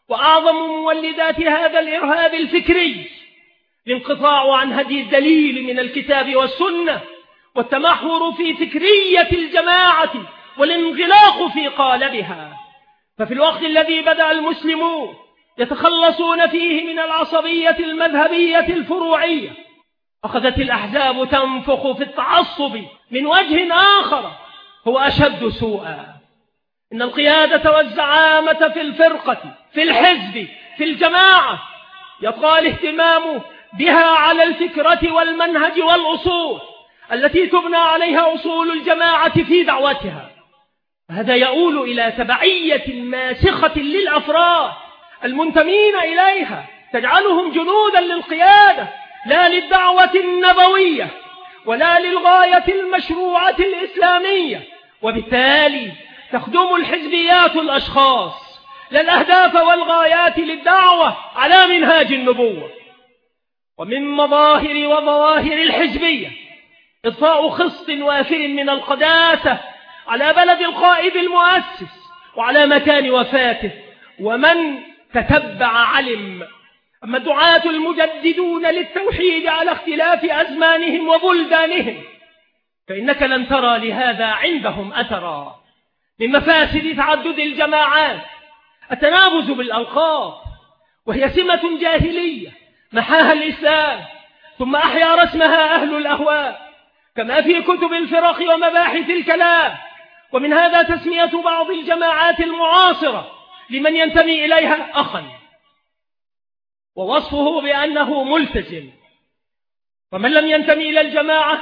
Speaker 1: وأعظم مولدات هذا الإرهاب الفكري الانقطاع عن هدي الدليل من الكتاب والسنة والتمحور في فكرية الجماعة والانغلاق في قالبها. ففي الوقت الذي بدأ المسلمون يتخلصون فيه من العصبية المذهبية الفروعية، أخذت الأحزاب تنفخ في التعصب من وجه آخر هو أشد سوءا. إن القيادة والزعامة في الفرقة، في الحزب، في الجماعة يطغى الاهتمام بها على الفكرة والمنهج والأصول التي تبنى عليها أصول الجماعة في دعوتها. هذا يؤول إلى تبعية ماسخة للأفراد المنتمين إليها تجعلهم جنودا للقيادة لا للدعوة النبوية ولا للغاية المشروعة الإسلامية، وبالتالي تخدم الحزبيات الأشخاص لا الأهداف والغايات للدعوة على منهاج النبوة. ومن مظاهر وظواهر الحزبية إضفاء خص وافر من القداسة على بلد القائد المؤسس وعلى مكان وفاته، ومن تتبع علم. أما الدعاة المجددون للتوحيد على اختلاف أزمانهم وبلدانهم فإنك لن ترى لهذا عندهم أثرا. من مفاسد تعدد الجماعات التنابز بالألقاب، وهي سمة جاهلية محاها الإسلام ثم أحيا رسمها أهل الأهواء كما في كتب الفرق ومباحث الكلام. ومن هذا تسمية بعض الجماعات المعاصرة لمن ينتمي إليها أخا، ووصفه بأنه ملتزم، ومن لم ينتمي إلى الجماعة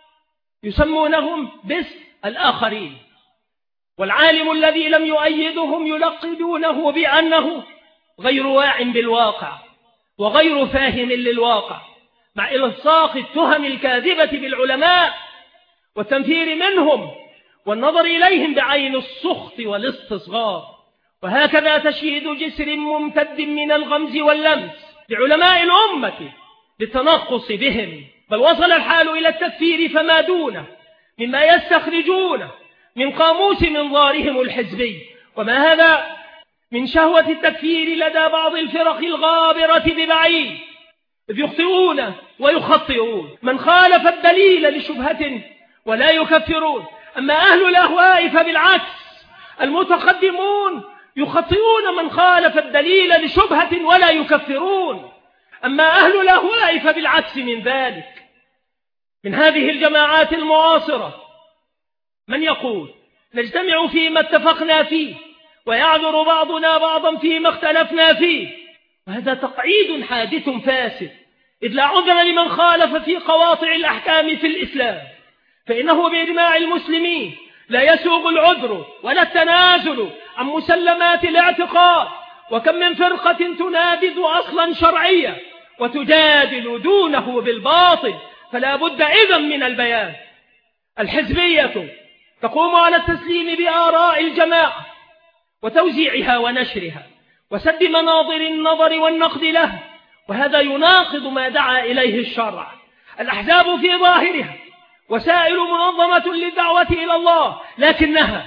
Speaker 1: يسمونهم باسم الآخرين. والعالم الذي لم يؤيدهم يلقبونه بأنه غير واع بالواقع وغير فاهم للواقع، مع إلصاق التهم الكاذبة بالعلماء والتنفير منهم والنظر إليهم بعين السخط والاستصغار. وهكذا تشييد جسر ممتد من الغمز واللمس لعلماء الأمة للتنقص بهم، بل وصل الحال إلى التكفير فما دونه مما يستخرجونه من قاموس منظارهم الحزبي. وما هذا من شهوة التكفير لدى بعض الفرق الغابرة ببعيد، إذ يخطئون ويخطئون من خالف الدليل لشبهة ولا يكفرون. أما أهل الأهواء فبالعكس، المتقدمون يخطئون من خالف الدليل لشبهة ولا يكفرون. أما أهل الأهواء فبالعكس من ذلك. من هذه الجماعات المعاصرة من يقول نجتمع فيما اتفقنا فيه ويعذر بعضنا بعضا فيما اختلفنا فيه، وهذا تقعيد حادث فاسد، إذ لا عذر لمن خالف في قواطع الأحكام في الإسلام، فإنه بإجماع المسلمين لا يسوغ العذر ولا التنازل عن مسلمات الاعتقاد. وكم من فرقة تنابذ أصلا شرعيا وتجادل دونه بالباطل، فلا بد إذن من البيان. الحزبية تقوم على التسليم بآراء الجماعة وتوزيعها ونشرها وسد مناظر النظر والنقد له، وهذا يناقض ما دعا إليه الشرع. الأحزاب في ظاهرها وسائل منظمة للدعوة إلى الله، لكنها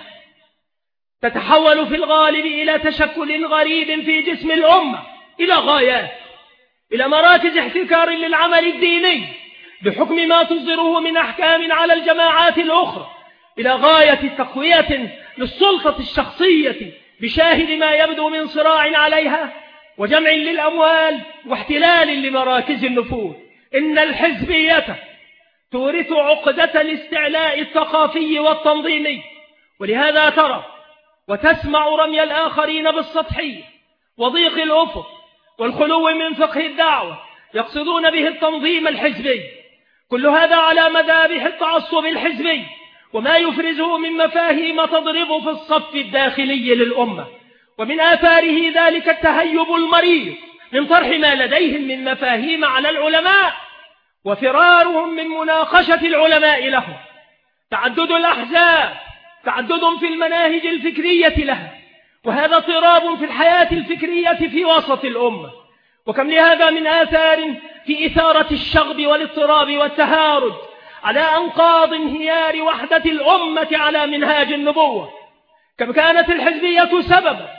Speaker 1: تتحول في الغالب إلى تشكل غريب في جسم الأمة، إلى غايات، إلى مراكز احتكار للعمل الديني بحكم ما تصدره من أحكام على الجماعات الأخرى، إلى غاية تقوية للسلطة الشخصية بشاهد ما يبدو من صراع عليها وجمع للأموال واحتلال لمراكز النفوذ. إن الحزبية تورث عقدة الاستعلاء الثقافي والتنظيمي، ولهذا ترى وتسمع رمي الآخرين بالسطحية وضيق الأفق والخلو من فقه الدعوة، يقصدون به التنظيم الحزبي. كل هذا على مذابح التعصب الحزبي وما يفرزه من مفاهيم تضرب في الصف الداخلي للأمة. ومن آثاره ذلك التهيب المريض من طرح ما لديهم من مفاهيم على العلماء وفرارهم من مناقشة العلماء لهم. تعدد الأحزاب تعدد في المناهج الفكرية لها، وهذا اضطراب في الحياة الفكرية في وسط الأمة. وكم لهذا من آثار في إثارة الشغب والاضطراب والتهارج على أنقاض انهيار وحدة الأمة على منهاج النبوة. كم كانت الحزبية سببا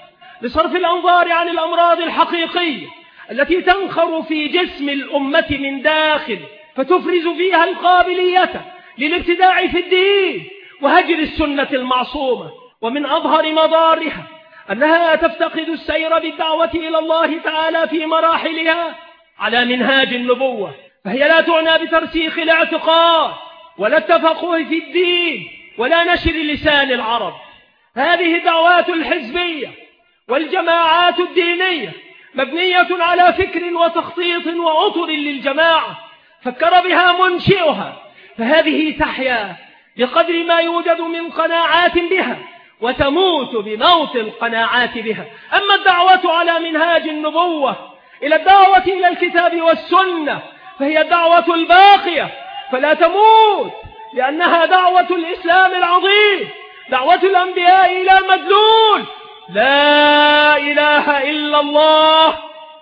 Speaker 1: لصرف الأنظار عن الأمراض الحقيقية التي تنخر في جسم الأمة من داخل، فتفرز فيها القابلية للابتداع في الدين وهجر السنة المعصومة. ومن أظهر مضارها أنها تفتقد السير بالدعوة إلى الله تعالى في مراحلها على منهاج النبوة، فهي لا تعنى بترسيخ الاعتقاد ولا التفقه في الدين ولا نشر لسان العرب. هذه الدعوات الحزبية والجماعات الدينية مبنية على فكر وتخطيط وأطر للجماعة فكر بها منشئها، فهذه تحيا بقدر ما يوجد من قناعات بها وتموت بموت القناعات بها. أما الدعوة على منهاج النبوة إلى الدعوة إلى الكتاب والسنة فهي الدعوة الباقية فلا تموت، لأنها دعوة الإسلام العظيم، دعوة الأنبياء إلى مدلول لا إله إلا الله.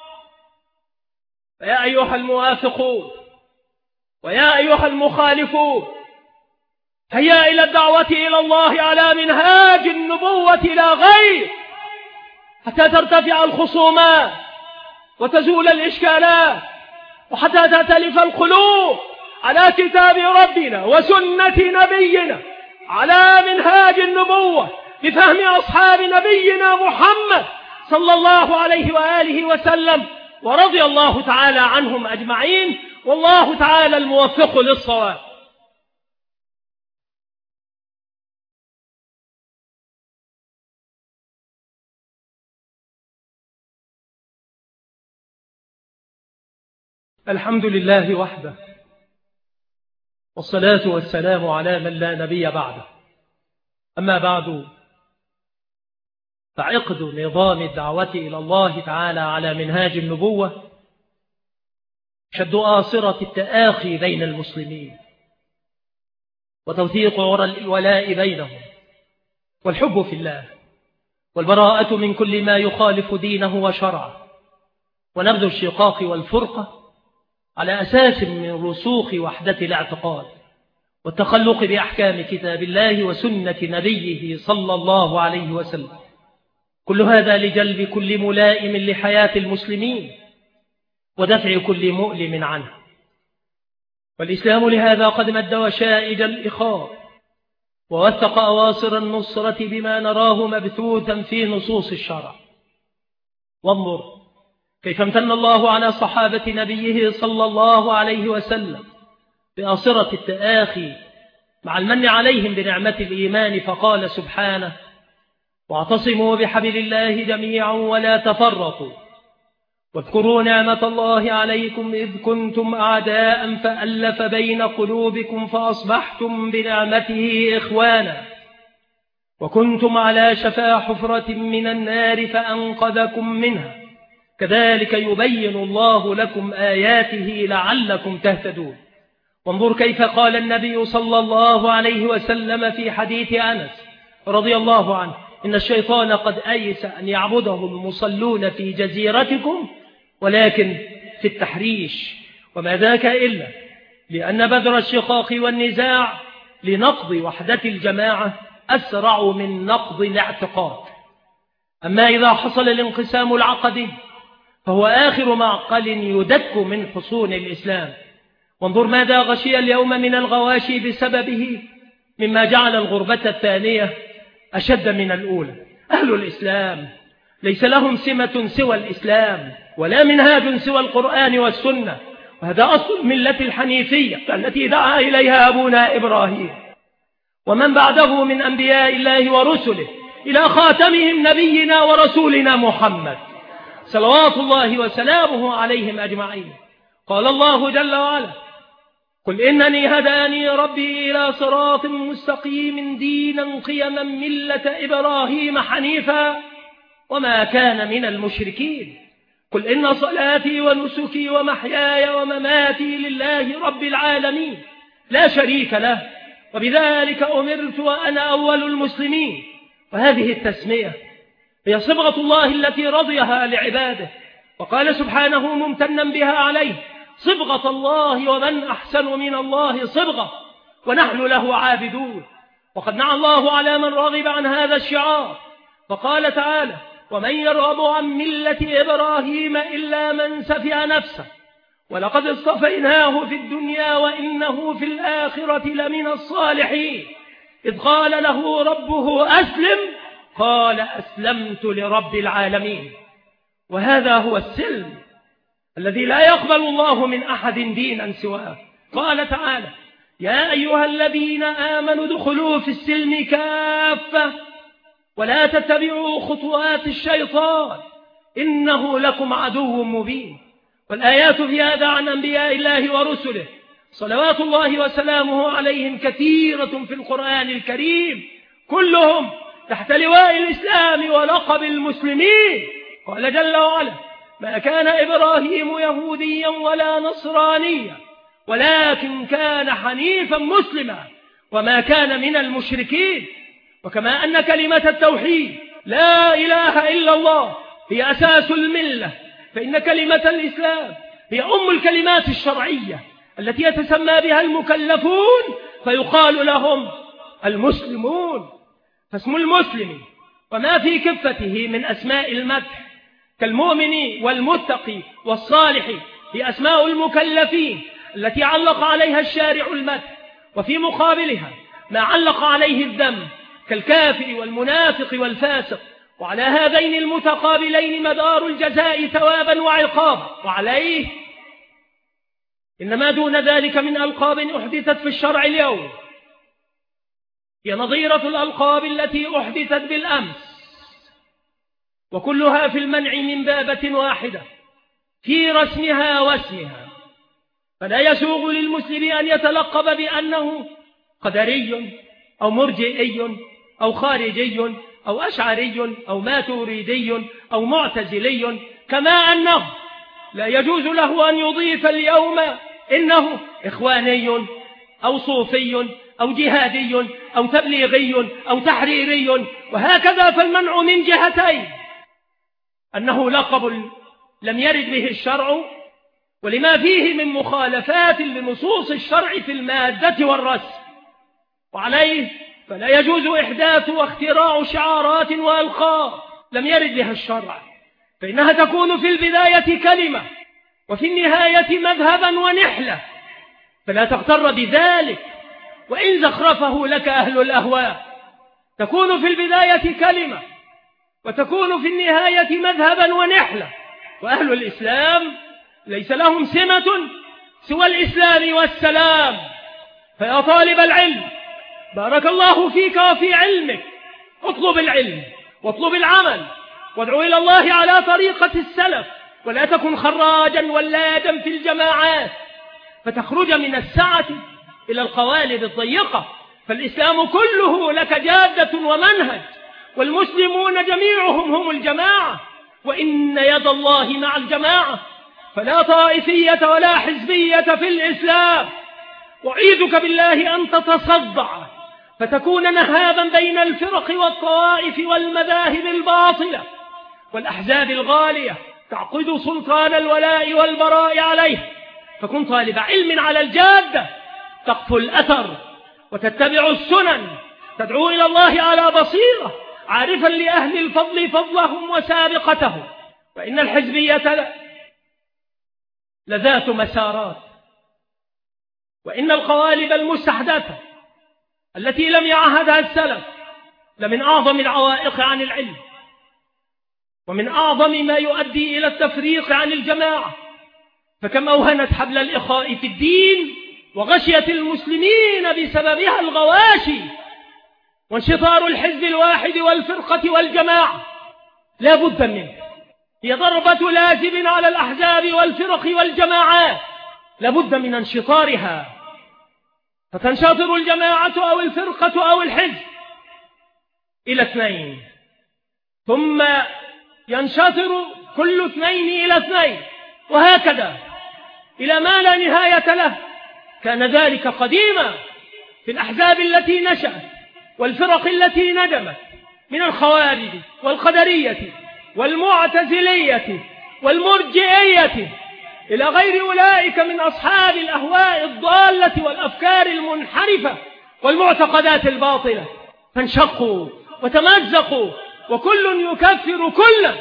Speaker 1: فيا أيها الموافقون ويا أيها المخالفون، هيا إلى الدعوة إلى الله على منهاج النبوة لا غير، حتى ترتفع الخصومات وتزول الإشكالات، وحتى تأتلف القلوب على كتاب ربنا وسنة نبينا على منهاج النبوة بفهم أصحاب نبينا محمد صلى الله عليه وآله وسلم، ورضي الله تعالى عنهم أجمعين، والله تعالى الموفق للصواب. الحمد لله وحده، والصلاة والسلام على من لا نبي بعده. أما بعد، فعقد نظام الدعوة إلى الله تعالى على منهاج النبوة شد آصرة التآخي بين المسلمين، وتوثيق عرى الولاء بينهم، والحب في الله، والبراءة من كل ما يخالف دينه وشرعه، ونبذ الشقاق والفرقة على أساس من رسوخ وحدة الاعتقاد والتخلق بأحكام كتاب الله وسنة نبيه صلى الله عليه وسلم. كل هذا لجلب كل ملائم لحياة المسلمين ودفع كل مؤلم عنه. والإسلام لهذا قد مد وشائج الإخاء ووثق أواصر النصرة بما نراه مبثوثا في نصوص الشرع. وانظر كيف امتن الله على صحابة نبيه صلى الله عليه وسلم بأصرة التآخي مع المن عليهم بنعمة الإيمان، فقال سبحانه: واعتصموا بحبل الله جميعا ولا تفرقوا واذكروا نعمة الله عليكم إذ كنتم أعداء فألف بين قلوبكم فأصبحتم بنعمته إخوانا وكنتم على شفا حفرة من النار فأنقذكم منها كذلك يبين الله لكم آياته لعلكم تهتدون. وانظر كيف قال النبي صلى الله عليه وسلم في حديث أنس رضي الله عنه: إن الشيطان قد أيس أن يعبده المصلون في جزيرتكم ولكن في التحريش، وما ذاك إلا لأن بذر الشقاق والنزاع لنقض وحدة الجماعة أسرع من نقض الاعتقاد. أما إذا حصل الانقسام العقدي فهو آخر معقل يدك من حصون الإسلام. وانظر ماذا غشي اليوم من الغواشي بسببه مما جعل الغربة الثانية أشد من الأولى. أهل الإسلام ليس لهم سمة سوى الإسلام ولا منهاج سوى القرآن والسنة، وهذا أصل الملة الحنيفية التي دعا إليها أبونا إبراهيم ومن بعده من أنبياء الله ورسله إلى خاتمهم نبينا ورسولنا محمد صلوات الله وسلامه عليهم أجمعين. قال الله جل وعلا: قل إنني هداني ربي إلى صراط مستقيم دينا قيما ملة إبراهيم حنيفا وما كان من المشركين. قل إن صلاتي ونسكي ومحياي ومماتي لله رب العالمين لا شريك له وبذلك أمرت وأنا أول المسلمين. وهذه التسمية هي صبغة الله التي رضيها لعباده، وقال سبحانه ممتنا بها عليه: صبغة الله ومن أحسن من الله صبغة ونحن له عابدون. وقد نعى الله على من رغب عن هذا الشعار، فقال تعالى: ومن يرغب عن ملة إبراهيم إلا من سفه نفسه ولقد اصطفيناه في الدنيا وإنه في الآخرة لمن الصالحين إذ قال له ربه أسلم قال أسلمت لرب العالمين. وهذا هو السلم الذي لا يقبل الله من أحد دينا سواه. قال تعالى يا أيها الذين آمنوا ادخلوا في السلم كافة ولا تتبعوا خطوات الشيطان إنه لكم عدو مبين. والآيات في هذا عن أنبياء الله ورسله صلوات الله وسلامه عليهم كثيرة في القرآن الكريم كلهم تحت لواء الإسلام ولقب المسلمين. قال جل وعلا ما كان إبراهيم يهوديا ولا نصرانيا ولكن كان حنيفا مسلما وما كان من المشركين. وكما أن كلمة التوحيد لا إله إلا الله هي أساس الملة فإن كلمة الإسلام هي أم الكلمات الشرعية التي يتسمى بها المكلفون فيقال لهم المسلمون. فاسم المسلم وما في كفته من أسماء المدح كالمؤمن والمتقي والصالح هي أسماء المكلفين التي علق عليها الشارع المدح، وفي مقابلها ما علق عليه الذم كالكافر والمنافق والفاسق. وعلى هذين المتقابلين مدار الجزاء ثوابا وعقابا. وعليه إنما دون ذلك من ألقاب أحدثت في الشرع اليوم هي نظيرة الألقاب التي أحدثت بالأمس وكلها في المنع من بابة واحدة في رسمها واسمها. فلا يسوغ للمسلم أن يتلقب بأنه قدري أو مرجئي أو خارجي أو أشعري أو ماتريدي أو معتزلي، كما أنه لا يجوز له أن يضيف اليوم إنه إخواني أو صوفي أو جهادي أو تبليغي أو تحريري. وهكذا فالمنع من جهتين أنه لقب لم يرد به الشرع ولما فيه من مخالفات لنصوص الشرع في المادة والرسم. وعليه فلا يجوز إحداث واختراع شعارات وألقاب لم يرد بها الشرع، فإنها تكون في البداية كلمة وفي النهاية مذهبا ونحلة، فلا تغتر بذلك وإن زخرفه لك أهل الأهواء. تكون في البداية كلمة وتكون في النهاية مذهبا ونحلة. وأهل الإسلام ليس لهم سمة سوى الإسلام والسلام. فيا طالب العلم بارك الله فيك وفي علمك، اطلب العلم واطلب العمل وادعو إلى الله على طريقة السلف، ولا تكن خراجا ولادا في الجماعات فتخرج من السعة إلى القوالب الضيقة. فالإسلام كله لك جادة ومنهج، والمسلمون جميعهم هم الجماعة، وإن يد الله مع الجماعة، فلا طائفية ولا حزبية في الإسلام. وأعيذك بالله أن تتصدع فتكون نهابا بين الفرق والطوائف والمذاهب الباطلة والأحزاب الغالية تعقد سلطان الولاء والبراء عليه. فكن طالب علم على الجادة، تقف الأثر وتتبع السنن، تدعو إلى الله على بصيرة، عارفا لأهل الفضل فضلهم وسابقتهم. فإن الحزبية لذات مسارات، وإن القوالب المستحدثة التي لم يعهدها السلف لمن أعظم العوائق عن العلم، ومن أعظم ما يؤدي إلى التفريق عن الجماعة. فكم أوهنت حبل الإخاء في الدين وغشيت المسلمين بسببها الغواشي. وانشطار الحزب الواحد والفرقة والجماعة لا بد منه، هي ضربة لازم على الأحزاب والفرق والجماعات، لا بد من انشطارها. فتنشطر الجماعة أو الفرقة أو الحزب إلى اثنين، ثم ينشطر كل اثنين إلى اثنين، وهكذا إلى ما لا نهاية له. كان ذلك قديما في الأحزاب التي نشأت والفرق التي ندمت من الخوارج والقدرية والمعتزلية والمرجئية إلى غير أولئك من أصحاب الأهواء الضالة والأفكار المنحرفة والمعتقدات الباطلة. فانشقوا وتمزقوا وكل يكفر كلا.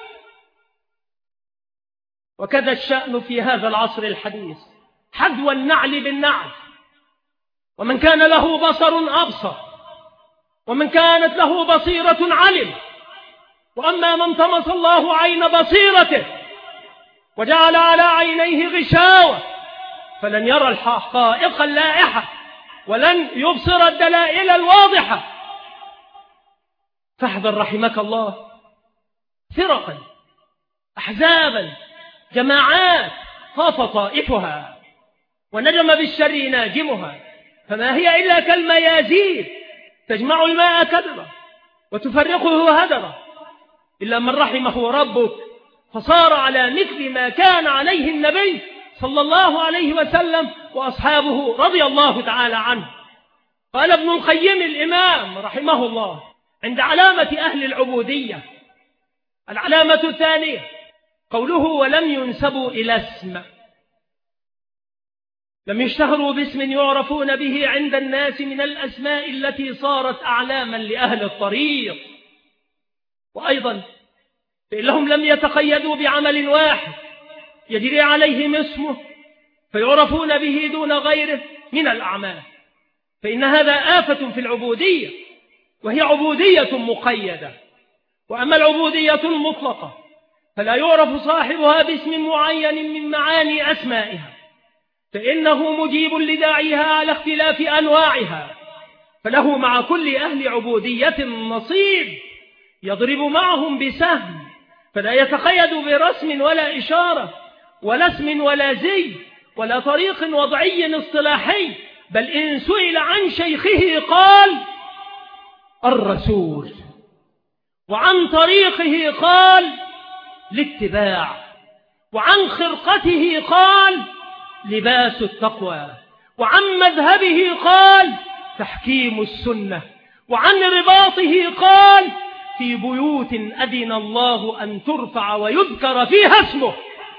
Speaker 1: وكذا الشأن في هذا العصر الحديث، حذو النعل بالنعل، ومن كان له بصر أبصر، ومن كانت له بصيرة علم. وأما من طمس الله عين بصيرته وجعل على عينيه غشاوة فلن يرى الحقائق اللائحة ولن يبصر الدلائل الواضحة. فاحذر رحمك الله فرقا، أحزابا، جماعات طاف طائفها ونجم بالشر ناجمها، فما هي إلا كالميازين تجمع الماء كدرا وتفرقه هدرا، إلا من رحمه ربك فصار على مثل ما كان عليه النبي صلى الله عليه وسلم وأصحابه رضي الله تعالى عنه. قال ابن القيم الإمام رحمه الله عند علامة أهل العبودية: العلامة الثانية قوله ولم ينسبوا إلى اسم، لم يشتهروا باسم يعرفون به عند الناس من الأسماء التي صارت أعلاما لأهل الطريق. وأيضا فإنهم لم يتقيدوا بعمل واحد يجري عليهم اسمه فيعرفون به دون غيره من الأعمال، فإن هذا آفة في العبودية، وهي عبودية مقيدة. وأما العبودية المطلقة فلا يعرف صاحبها باسم معين من معاني أسمائها، فإنه مجيب لداعيها على اختلاف أنواعها، فله مع كل أهل عبودية نصيب يضرب معهم بسهم، فلا يتقيد برسم ولا إشارة ولا اسم ولا زي ولا طريق وضعي اصطلاحي، بل إن سئل عن شيخه قال الرسول، وعن طريقه قال الاتباع، وعن خرقته قال لباس التقوى، وعن مذهبه قال تحكيم السنة، وعن رباطه قال في بيوت أذن الله أن ترفع ويذكر فيها اسمه.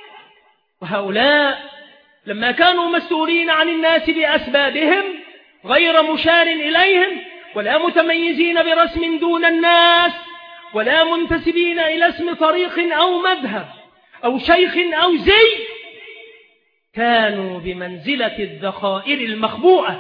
Speaker 1: وهؤلاء لما كانوا مسؤولين عن الناس بأسبابهم غير مشار إليهم ولا متميزين برسم دون الناس ولا منتسبين إلى اسم طريق أو مذهب أو شيخ أو زي، كانوا بمنزلة الذخائر المخبوءة.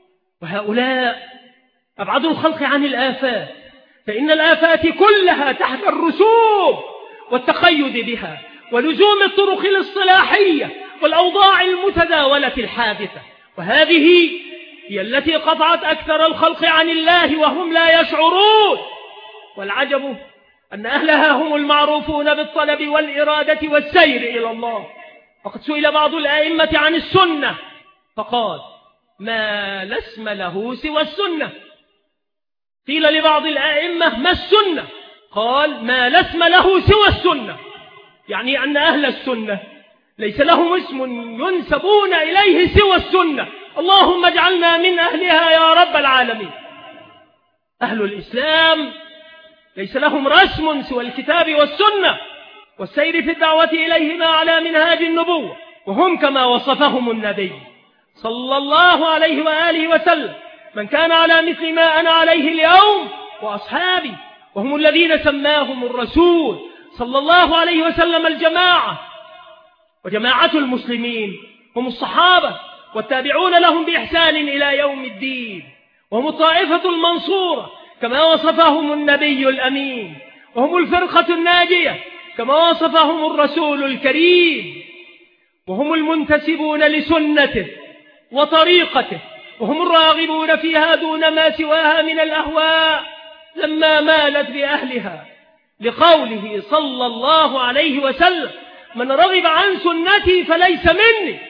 Speaker 1: وهؤلاء أبعد الخلق عن الآفات، فإن الآفات كلها تحت الرسوم والتقيد بها ولزوم الطرق الاصطلاحية والأوضاع المتداولة الحادثة، وهذه هي التي قطعت أكثر الخلق عن الله وهم لا يشعرون. والعجب أن أهلها هم المعروفون بالطلب والإرادة والسير إلى الله. وقد سئل بعض الآئمة عن السنة فقال ما لا اسم له سوى السنة. قيل لبعض الآئمة ما السنة؟ قال ما لا اسم له سوى السنة، يعني أن أهل السنة ليس لهم اسم ينسبون إليه سوى السنة. اللهم اجعلنا من أهلها يا رب العالمين. أهل الإسلام ليس لهم رسم سوى الكتاب والسنة والسير في الدعوة إليهما على منهاج النبوة، وهم كما وصفهم النبي صلى الله عليه وآله وسلم: من كان على مثل ما أنا عليه اليوم وأصحابي، وهم الذين سماهم الرسول صلى الله عليه وسلم الجماعة. وجماعة المسلمين هم الصحابة والتابعون لهم بإحسان إلى يوم الدين، وهم الطائفة المنصورة كما وصفهم النبي الأمين، وهم الفرقة الناجية كما وصفهم الرسول الكريم، وهم المنتسبون لسنته وطريقته، وهم الراغبون فيها دون ما سواها من الأهواء لما مالت بأهلها، لقوله صلى الله عليه وسلم: من رغب عن سنتي فليس مني.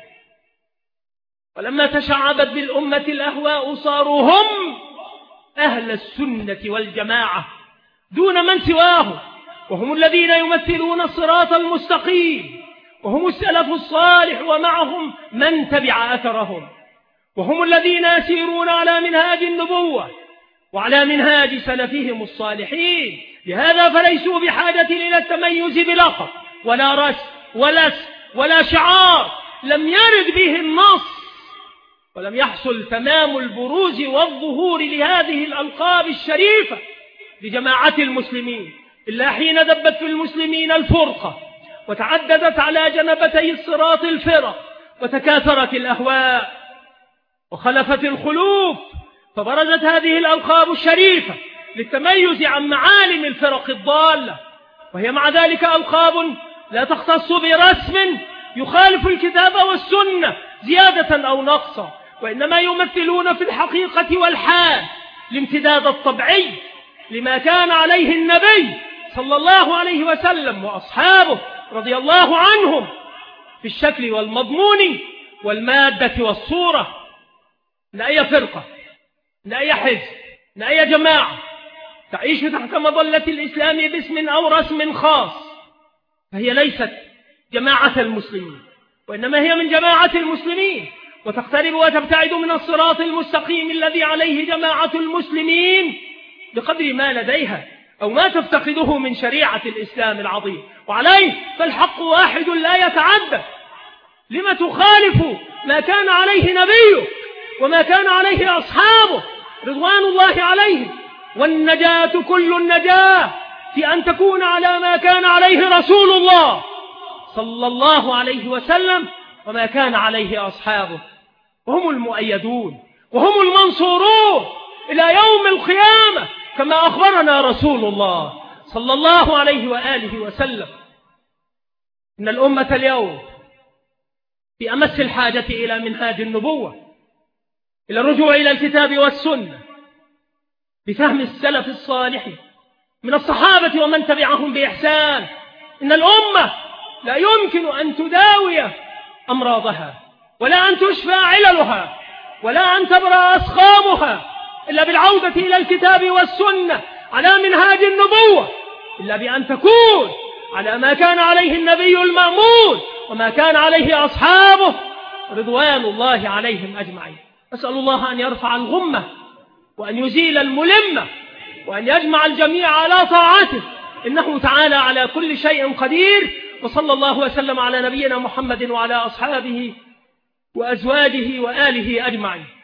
Speaker 1: ولما تشعبت بالأمة الأهواء صاروا هم أهل السنة والجماعة دون من سواهم، وهم الذين يمثلون الصراط المستقيم، وهم السلف الصالح ومعهم من تبع أثرهم، وهم الذين يسيرون على منهاج النبوة وعلى منهاج سلفهم الصالحين. لهذا فليسوا بحاجة إلى التميز بلقب ولا رسم ولا اسم ولا شعار لم يرد به النص، ولم يحصل تمام البروز والظهور لهذه الألقاب الشريفة لجماعة المسلمين إلا حين دبت في المسلمين الفرقة وتعددت على جنبتي الصراط الفرق وتكاثرت الأهواء وخلفت الخلوف، فبرزت هذه الألقاب الشريفة للتميز عن معالم الفرق الضالة، وهي مع ذلك ألقاب لا تختص برسم يخالف الكتاب والسنة زيادة أو نقصا، وإنما يمثلون في الحقيقة والحال الامتداد الطبيعي لما كان عليه النبي صلى الله عليه وسلم وأصحابه رضي الله عنهم في الشكل والمضمون والمادة والصورة. إن أي فرقة، إن أي حزب، إن أي جماعة تعيش تحت مظلة الإسلام باسم أو رسم خاص فهي ليست جماعة المسلمين، وإنما هي من جماعة المسلمين، وتقترب وتبتعد من الصراط المستقيم الذي عليه جماعة المسلمين بقدر ما لديها أو ما تفتقده من شريعة الإسلام العظيم، وعليه فالحق واحد لا يتعدى. لما تخالف ما كان عليه نبيه وما كان عليه أصحابه رضوان الله عليهم؟ والنجاة كل النجاة في أن تكون على ما كان عليه رسول الله صلى الله عليه وسلم وما كان عليه أصحابه، وهم المؤيدون وهم المنصورون إلى يوم القيامة كما أخبرنا رسول الله صلى الله عليه وآله وسلم. إن الأمة اليوم في أمس الحاجة إلى منهاج النبوة، إلى الرجوع إلى الكتاب والسنة بفهم السلف الصالح من الصحابة ومن تبعهم بإحسان. إن الأمة لا يمكن أن تداوي أمراضها ولا أن تشفى عللها ولا أن تبرأ أسقامها إلا بالعودة إلى الكتاب والسنة على منهاج النبوة، إلا بأن تكون على ما كان عليه النبي المأمون وما كان عليه أصحابه رضوان الله عليهم أجمعين. أسأل الله أن يرفع الغمة وأن يزيل الملمة وأن يجمع الجميع على طاعته، إنه تعالى على كل شيء قدير. وصلى الله وسلم على نبينا محمد وعلى أصحابه وأزواجه وآله أجمعين.